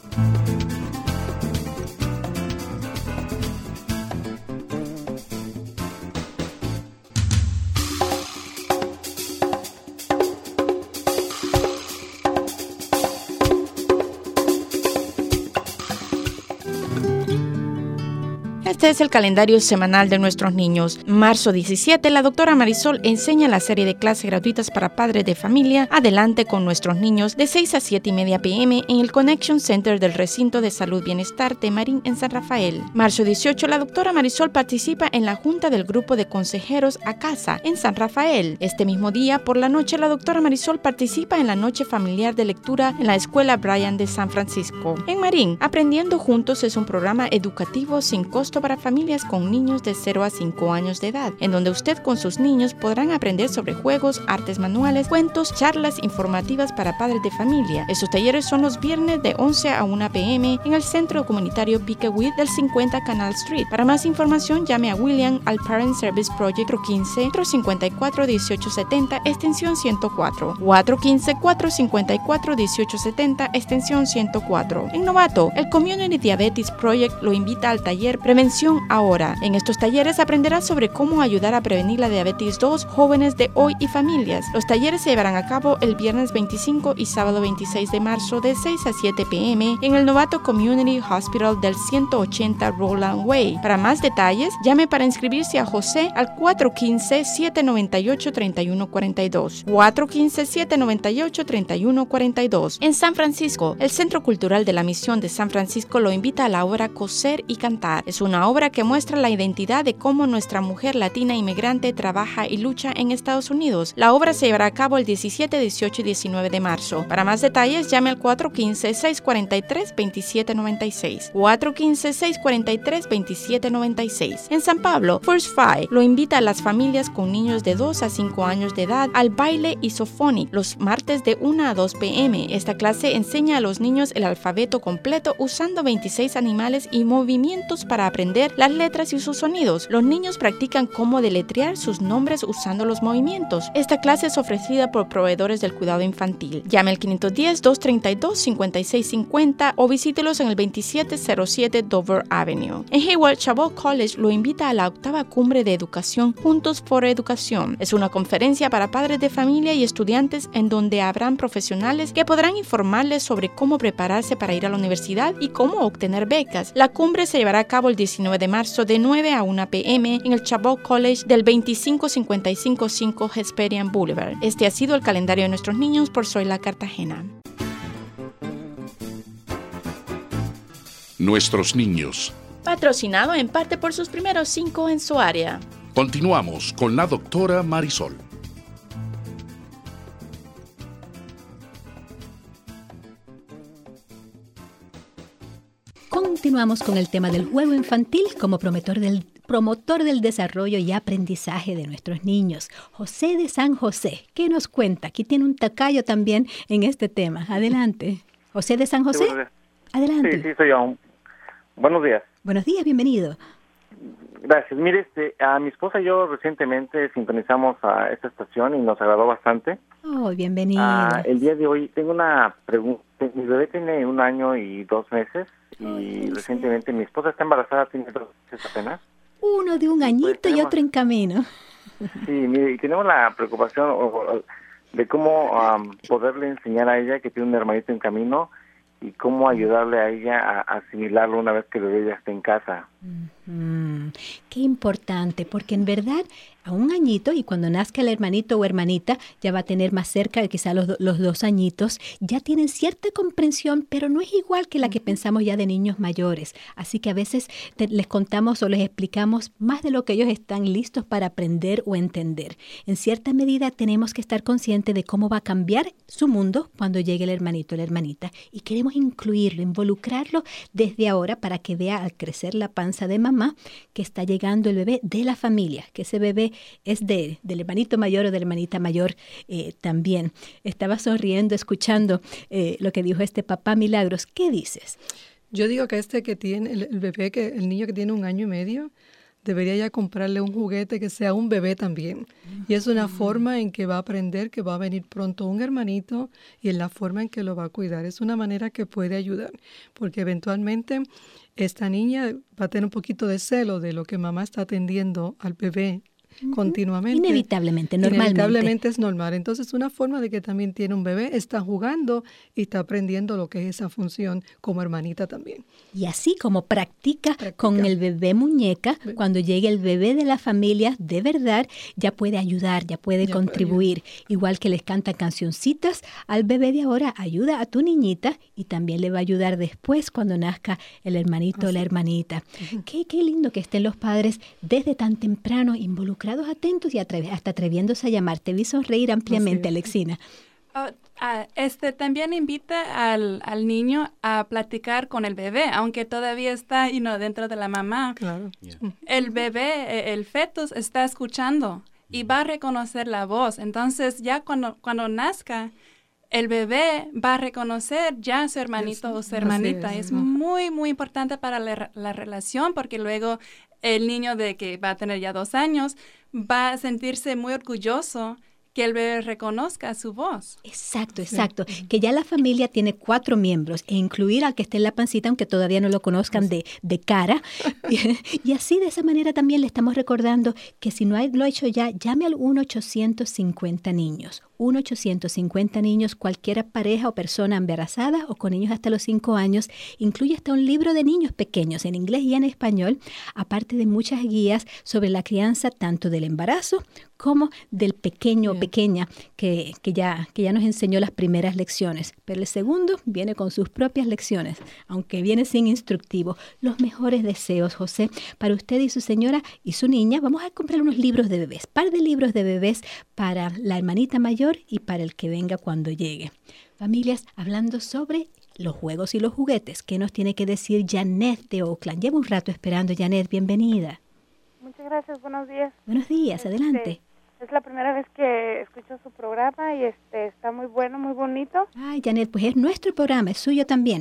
Este es el calendario semanal de nuestros niños. Marzo diecisiete, la doctora Marisol enseña la serie de clases gratuitas para padres de familia Adelante con nuestros niños de seis a siete y media p m en el Connection Center del Recinto de Salud Bienestar de Marín en San Rafael. Marzo dieciocho, la doctora Marisol participa en la Junta del Grupo de Consejeros a Casa en San Rafael. Este mismo día, por la noche, la doctora Marisol participa en la Noche Familiar de Lectura en la Escuela Bryan de San Francisco. En Marín, Aprendiendo Juntos es un programa educativo sin costo para familias con niños de cero a cinco años de edad, en donde usted con sus niños podrán aprender sobre juegos, artes manuales, cuentos, charlas informativas para padres de familia. Estos talleres son los viernes de once a una p m en el Centro Comunitario Piqueweed del cincuenta Canal Street. Para más información, llame a William al Parent Service Project cuatro uno cinco, cuatro cinco cuatro, uno ocho siete cero, extensión ciento cuatro. cuatro uno cinco, cuatro cinco cuatro, uno ocho siete cero, extensión ciento cuatro. En Novato, el Community Diabetes Project lo invita al taller Prevención Ahora. En estos talleres aprenderás sobre cómo ayudar a prevenir la diabetes dos, jóvenes de hoy y familias. Los talleres se llevarán a cabo el viernes veinticinco y sábado veintiséis de marzo de seis a siete p m en el Novato Community Hospital del ciento ochenta Roland Way. Para más detalles, llame para inscribirse a José al cuatro uno cinco, siete nueve ocho, tres uno cuatro dos. cuatro uno cinco, siete nueve ocho, tres uno cuatro dos. En San Francisco, el Centro Cultural de la Misión de San Francisco lo invita a la obra Coser y Cantar. Es una obra que muestra la identidad de cómo nuestra mujer latina inmigrante trabaja y lucha en Estados Unidos. La obra se llevará a cabo el diecisiete, dieciocho y diecinueve de marzo. Para más detalles, llame al cuatro uno cinco, seis cuatro tres, dos siete nueve seis. cuatro uno cinco, seis cuatro tres, dos siete nueve seis. En San Pablo, First Five lo invita a las familias con niños de dos a cinco años de edad al baile isofónico los martes de una a dos p m Esta clase enseña a los niños el alfabeto completo usando veintiséis animales y movimientos para aprender aprender las letras y sus sonidos. Los niños practican cómo deletrear sus nombres usando los movimientos. Esta clase es ofrecida por proveedores del cuidado infantil. Llame al cinco uno cero, dos tres dos, cinco seis cinco cero o visítelos en el veintisiete cero siete Dover Avenue. En Hayward, Chabot College lo invita a la octava cumbre de educación Juntos por Educación. Es una conferencia para padres de familia y estudiantes en donde habrán profesionales que podrán informarles sobre cómo prepararse para ir a la universidad y cómo obtener becas. La cumbre se llevará a cabo el diecinueve de marzo de nueve a una p m en el Chabot College del veinticinco cincuenta y cinco cinco Hesperian Boulevard. Este ha sido el calendario de nuestros niños por Zoila Cartagena. Nuestros niños. Patrocinado en parte por sus primeros cinco en su área. Continuamos con la doctora Marisol. Continuamos con el tema del juego infantil como promotor del, promotor del desarrollo y aprendizaje de nuestros niños. José de San José, ¿qué nos cuenta? Aquí tiene un tocayo también en este tema. Adelante. José de San José. Sí, adelante. Sí, sí, soy yo. Buenos días. Buenos días, bienvenido. Gracias. Mire, este, a mi esposa y yo recientemente sintonizamos a esta estación y nos agradó bastante. Oh, bienvenido. Ah, el día de hoy tengo una pregunta. Mi bebé tiene un año y dos meses y oh, recientemente mi esposa está embarazada, tiene dos meses apenas. Uno de un añito pues tenemos, y otro en camino. Sí, mire, y tenemos la preocupación de cómo um, poderle enseñar a ella que tiene un hermanito en camino y cómo ayudarle a ella a, a asimilarlo una vez que el bebé ya esté en casa. Mm, qué importante, porque en verdad a un añito y cuando nazca el hermanito o hermanita ya va a tener más cerca de quizá los, los dos añitos, ya tienen cierta comprensión, pero no es igual que la que pensamos ya de niños mayores. Así que a veces te, les contamos o les explicamos más de lo que ellos están listos para aprender o entender. En cierta medida tenemos que estar conscientes de cómo va a cambiar su mundo cuando llegue el hermanito o la hermanita y queremos incluirlo, involucrarlo desde ahora para que vea al crecer la panza de mamá que está llegando el bebé de la familia, que ese bebé es de, del hermanito mayor o de la hermanita mayor eh, también. Estaba sonriendo, escuchando eh, lo que dijo este papá Milagros. ¿Qué dices? Yo digo que este que tiene, el, el bebé, que el niño que tiene un año y medio, debería ya comprarle un juguete que sea un bebé también. Uh-huh. Y es una forma en que va a aprender que va a venir pronto un hermanito y en la forma en que lo va a cuidar. Es una manera que puede ayudar, porque eventualmente esta niña va a tener un poquito de celo de lo que mamá está atendiendo al bebé uh-huh. continuamente. Inevitablemente, normalmente. Inevitablemente es normal. Entonces, una forma de que también tiene un bebé, está jugando y está aprendiendo lo que es esa función como hermanita también. Y así como practica, practica. con el bebé muñeca, Be- cuando llegue el bebé de la familia, de verdad, ya puede ayudar, ya puede ya contribuir. Puede Igual que les canta cancioncitas al bebé de ahora, ayuda a tu niñita y también le va a ayudar después cuando nazca el hermanito o la hermanita. Uh-huh. Qué, qué lindo que estén los padres desde tan temprano involucrados, atentos y atre- hasta atreviéndose a llamar. Te vi sonreír ampliamente, Alexina. Oh, uh, este también invita al, al niño a platicar con el bebé, aunque todavía está you know, dentro de la mamá. Claro. Yeah. El bebé, el fetus, está escuchando y va a reconocer la voz. Entonces, ya cuando, cuando nazca, el bebé va a reconocer ya a su hermanito o su hermanita. Es, es muy, muy importante para la, la relación, porque luego el niño de que va a tener ya dos años va a sentirse muy orgulloso que el bebé reconozca su voz. Exacto, exacto. Sí. Que ya la familia tiene cuatro miembros e incluir al que esté en la pancita, aunque todavía no lo conozcan de, de cara. y, y así de esa manera también le estamos recordando que si no hay, lo ha hecho ya, llame al uno ochocientos cincuenta niños. uno ochocientos cincuenta niños, cualquier pareja o persona embarazada o con niños hasta los cinco años. Incluye hasta un libro de niños pequeños en inglés y en español, aparte de muchas guías sobre la crianza tanto del embarazo como del pequeño o pequeña que, que, ya, que ya nos enseñó las primeras lecciones. Pero el segundo viene con sus propias lecciones, aunque viene sin instructivo. Los mejores deseos, José, para usted y su señora y su niña. Vamos a comprar unos libros de bebés, par de libros de bebés para la hermanita mayor y para el que venga cuando llegue. Familias, hablando sobre los juegos y los juguetes, ¿qué nos tiene que decir Janet de Oakland? Llevo un rato esperando, Janet, bienvenida. Muchas gracias, buenos días. Buenos días, este, adelante. Es la primera vez que escucho su programa y este está muy bueno, muy bonito. Ay, Janet, pues es nuestro programa, es suyo también.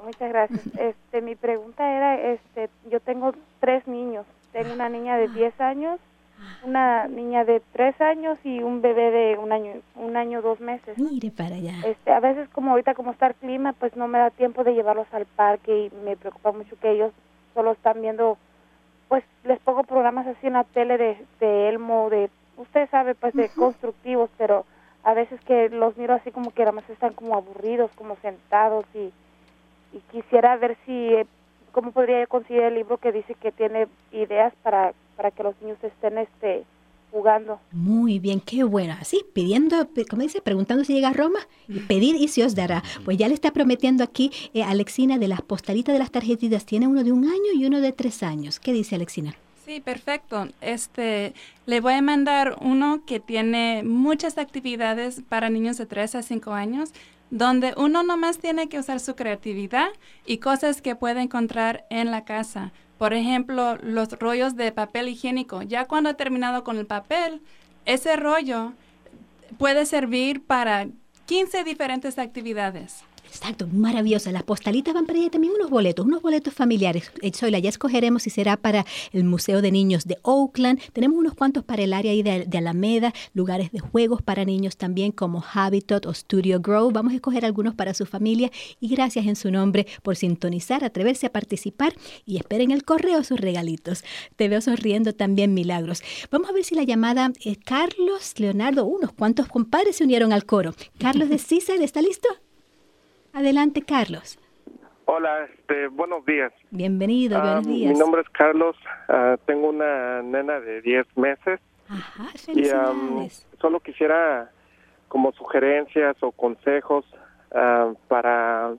Muchas gracias. Este, mi pregunta era, este, yo tengo tres niños. Tengo una niña de diez años, una niña de tres años y un bebé de un año, un año dos meses. Mire para allá. Este, a veces como ahorita como está el clima, pues no me da tiempo de llevarlos al parque y me preocupa mucho que ellos solo están viendo, pues les pongo programas así en la tele de, de Elmo, de, usted sabe, pues de uh-huh. constructivos, pero a veces que los miro así como que nada más están como aburridos, como sentados y, y quisiera ver si, cómo podría yo conseguir el libro que dice que tiene ideas para, para que los niños estén este jugando. Muy bien, qué bueno. Así, pidiendo, como dice, preguntando si llega a Roma, y pedir y se os dará. Pues ya le está prometiendo aquí eh, Alexina de las postalitas de las tarjetitas. Tiene uno de un año y uno de tres años. ¿Qué dice Alexina? Sí, perfecto. Este, le voy a mandar uno que tiene muchas actividades para niños de tres a cinco años, donde uno nomás tiene que usar su creatividad y cosas que puede encontrar en la casa. Por ejemplo, los rollos de papel higiénico. Ya cuando ha terminado con el papel, ese rollo puede servir para quince diferentes actividades. Exacto, maravillosa. Las postalitas van para ella también unos boletos, unos boletos familiares. Zoila, ya escogeremos si será para el Museo de Niños de Oakland. Tenemos unos cuantos para el área ahí de, de Alameda, lugares de juegos para niños también como Habitat o Studio Grove. Vamos a escoger algunos para su familia y gracias en su nombre por sintonizar, atreverse a participar y esperen el correo sus regalitos. Te veo sonriendo también, Milagros. Vamos a ver si la llamada es Carlos, Leonardo, unos cuantos compadres se unieron al coro. Carlos de César, ¿está listo? Adelante, Carlos. Hola, este, buenos días. Bienvenido, uh, buenos días. Mi nombre es Carlos, uh, tengo una nena de diez meses. Ajá, felicidades. Y um, solo quisiera como sugerencias o consejos uh, para,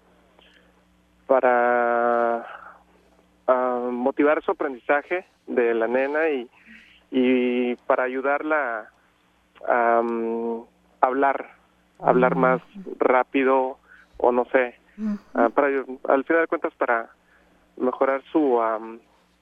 para uh, motivar su aprendizaje de la nena y, y para ayudarla a um, hablar, hablar uh-huh. más rápido, o no sé, uh-huh. uh, para al final de cuentas para mejorar su um,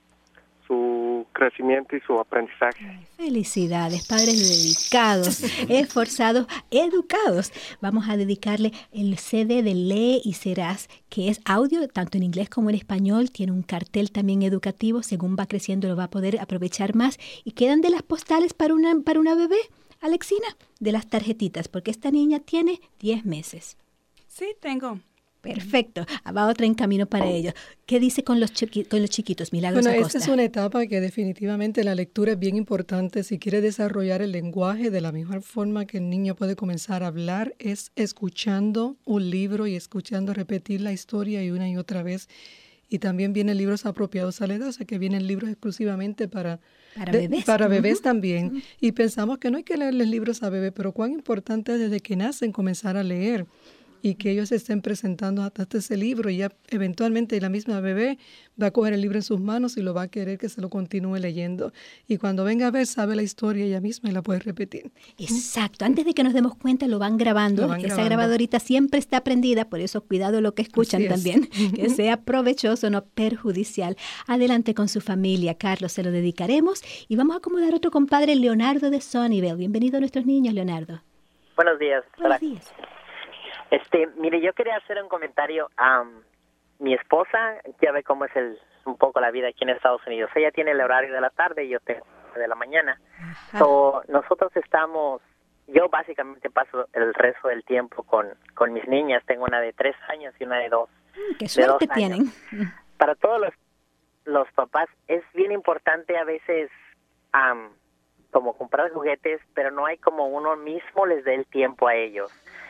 su crecimiento y su aprendizaje. Ay, felicidades, padres dedicados, esforzados, educados. Vamos a dedicarle el C D de Lee y Serás, que es audio tanto en inglés como en español. Tiene un cartel también educativo. Según va creciendo lo va a poder aprovechar más. Y quedan de las postales para una para una bebé, Alexina, de las tarjetitas, porque esta niña tiene diez meses. Sí, tengo. Perfecto. Va otra en camino para ellos. ¿Qué dice con los, chiqui- con los chiquitos, Milagros Bueno, Acosta? esta es una etapa que definitivamente la lectura es bien importante. Si quiere desarrollar el lenguaje de la mejor forma que el niño puede comenzar a hablar es escuchando un libro y escuchando repetir la historia y una y otra vez. Y también vienen libros apropiados a la edad, o sea que vienen libros exclusivamente para, para de, bebés, para bebés uh-huh. también. Uh-huh. Y pensamos que no hay que leerles libros a bebés, pero cuán importante es desde que nacen comenzar a leer. Y que ellos estén presentando hasta ese libro y ya eventualmente la misma bebé va a coger el libro en sus manos y lo va a querer que se lo continúe leyendo. Y cuando venga a ver, sabe la historia ella misma y la puede repetir. Exacto. Antes de que nos demos cuenta, lo van grabando. Lo van Esa grabando. grabadorita siempre está prendida, por eso cuidado lo que escuchan también. Que sea provechoso, no perjudicial. Adelante con su familia, Carlos, se lo dedicaremos. Y vamos a acomodar otro compadre, Leonardo de Sunnyvale. Bienvenido a nuestros niños, Leonardo. Buenos días. Buenos días. Este, mire, yo quería hacer un comentario. Um, mi esposa, ya ve cómo es el un poco la vida aquí en Estados Unidos. Ella tiene el horario de la tarde y yo tengo de la mañana. So, nosotros estamos, yo básicamente paso el resto del tiempo con, con mis niñas. Tengo una de tres años y una de dos. Mm, ¡Qué suerte tienen! Para todos los, los papás es bien importante a veces um, como comprar juguetes, pero no hay como uno mismo les dé el tiempo a ellos.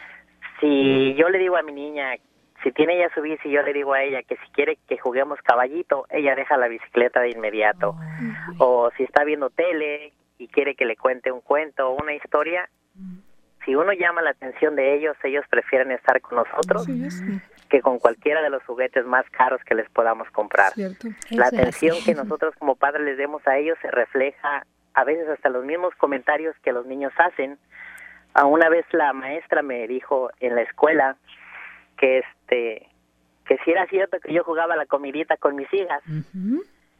Si yo le digo a mi niña, si tiene ella su bici, yo le digo a ella que si quiere que juguemos caballito, ella deja la bicicleta de inmediato. Oh, o si está viendo tele y quiere que le cuente un cuento o una historia, si uno llama la atención de ellos, ellos prefieren estar con nosotros sí, sí. que con cualquiera de los juguetes más caros que les podamos comprar. Cierto. La atención que nosotros como padres les demos a ellos se refleja a veces hasta los mismos comentarios que los niños hacen. A una vez la maestra me dijo en la escuela que este que si era cierto que yo jugaba la comidita con mis hijas. Uh-huh.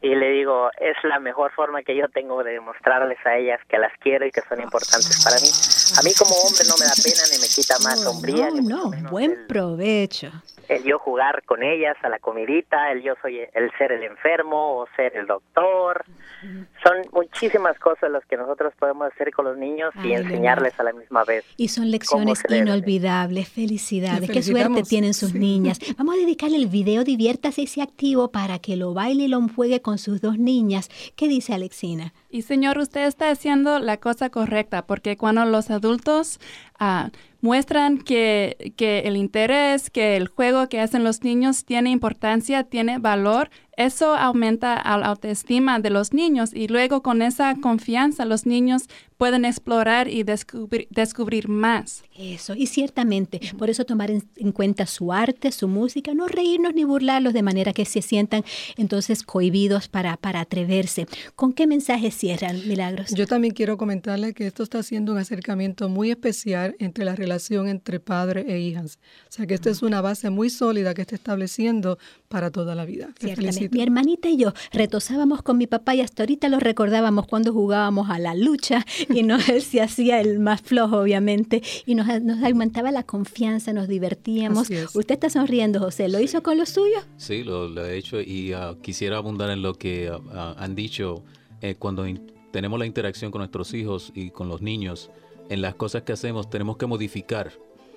y le digo, es la mejor forma que yo tengo de demostrarles a ellas que las quiero y que son importantes para mí. A mí como hombre no me da pena ni me quita más hombría. No, ni no, buen el, provecho. El yo jugar con ellas a la comidita, el yo soy el ser el enfermo o ser el doctor. Son muchísimas cosas las que nosotros podemos hacer con los niños y Ay, enseñarles a la misma vez. Y son lecciones inolvidables. Felicidades. Qué suerte tienen sus sí. niñas. Vamos a dedicarle el video Diviértase y sea activo para que lo baile y lo juegue con sus dos niñas. ¿Qué dice Alexina? Y señor, usted está haciendo la cosa correcta, porque cuando los adultos uh, muestran que, que el interés, que el juego que hacen los niños tiene importancia, tiene valor, eso aumenta la autoestima de los niños y luego con esa confianza los niños pueden explorar y descubrir, descubrir más. Eso, y ciertamente, por eso tomar en, en cuenta su arte, su música, no reírnos ni burlarlos de manera que se sientan entonces cohibidos para, para atreverse. ¿Con qué mensaje cierran, Milagros? Yo también quiero comentarle que esto está haciendo un acercamiento muy especial entre la relación entre padre e hijas. O sea que esta es una base muy sólida que está estableciendo para toda la vida. Te felicito. Mi hermanita y yo retozábamos con mi papá y hasta ahorita lo recordábamos cuando jugábamos a la lucha y no, él se hacía el más flojo, obviamente, y nos, nos aumentaba la confianza, nos divertíamos. Usted está sonriendo, José. ¿Lo hizo con lo suyo? Sí, lo, lo he hecho y uh, quisiera abundar en lo que uh, uh, han dicho eh, cuando in- tenemos la interacción con nuestros hijos y con los niños. En las cosas que hacemos tenemos que modificar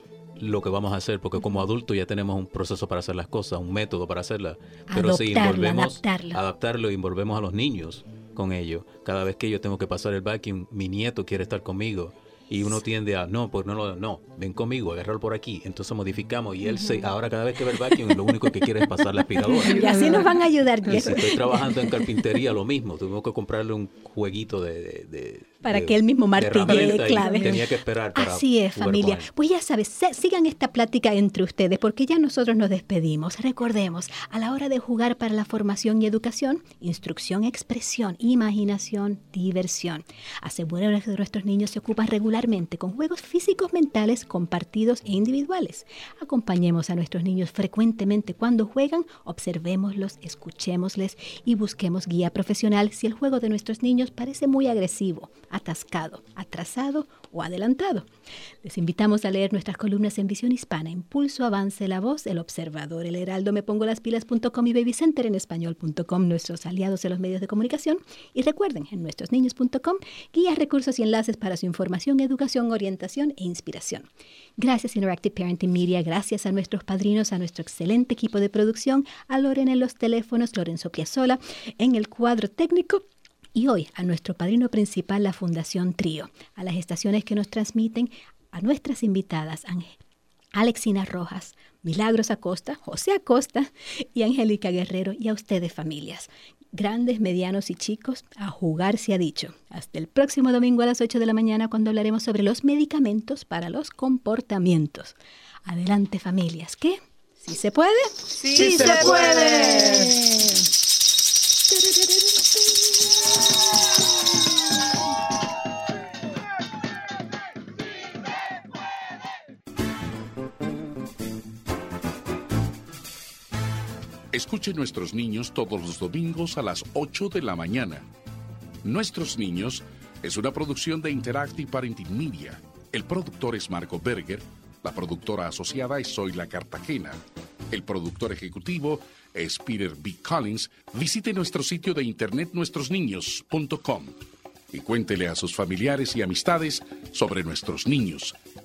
lo que vamos a hacer, porque como adultos ya tenemos un proceso para hacer las cosas, un método para hacerlas, pero si envolvemos, adaptarlo. adaptarlo y envolvemos a los niños con ello, cada vez que yo tengo que pasar el vacuum, mi nieto quiere estar conmigo y uno tiende a, no, pues no, no, no, ven conmigo, agárralo por aquí, entonces modificamos y él se, ahora cada vez que ve el vacuum lo único que quiere es pasar la aspiradora. Y así nos van a ayudar. Y si estoy trabajando en carpintería, lo mismo, tengo que comprarle un jueguito de... de, de para de, que él mismo martille, clave. Tenía que esperar para Así es, familia. Pues ya sabes, se, sigan esta plática entre ustedes, porque ya nosotros nos despedimos. Recordemos, a la hora de jugar para la formación y educación, instrucción, expresión, imaginación, diversión. Aseguren que nuestros niños se ocupan regularmente con juegos físicos, mentales, compartidos e individuales. Acompañemos a nuestros niños frecuentemente cuando juegan, observémoslos, escuchémosles y busquemos guía profesional si el juego de nuestros niños parece muy agresivo, atascado, atrasado o adelantado. Les invitamos a leer nuestras columnas en Visión Hispana, Impulso, Avance la Voz, El Observador, El Heraldo, me pongo las pilas punto com y Baby Center en español punto com, nuestros aliados en los medios de comunicación. Y recuerden, en nuestros niños punto com, guías, recursos y enlaces para su información, educación, orientación e inspiración. Gracias Interactive Parenting Media, gracias a nuestros padrinos, a nuestro excelente equipo de producción, a Loren en los teléfonos, Lorenzo Piazzola en el cuadro técnico. Y hoy a nuestro padrino principal, la Fundación Trío, a las estaciones que nos transmiten, a nuestras invitadas, Alexina Rojas, Milagros Acosta, José Acosta y Angélica Guerrero, y a ustedes familias, grandes, medianos y chicos, a jugar se ha dicho. Hasta el próximo domingo a las ocho de la mañana cuando hablaremos sobre los medicamentos para los comportamientos. Adelante familias, ¿qué? ¿Sí se puede? ¡Sí, sí se, se puede! puede. Escuche Nuestros Niños todos los domingos a las ocho de la mañana. Nuestros Niños es una producción de Interactive Parenting Media. El productor es Marco Berger, la productora asociada es Zoila Cartagena, el productor ejecutivo es Peter B. Collins. Visite nuestro sitio de internet nuestros niños punto com y cuéntele a sus familiares y amistades sobre Nuestros Niños,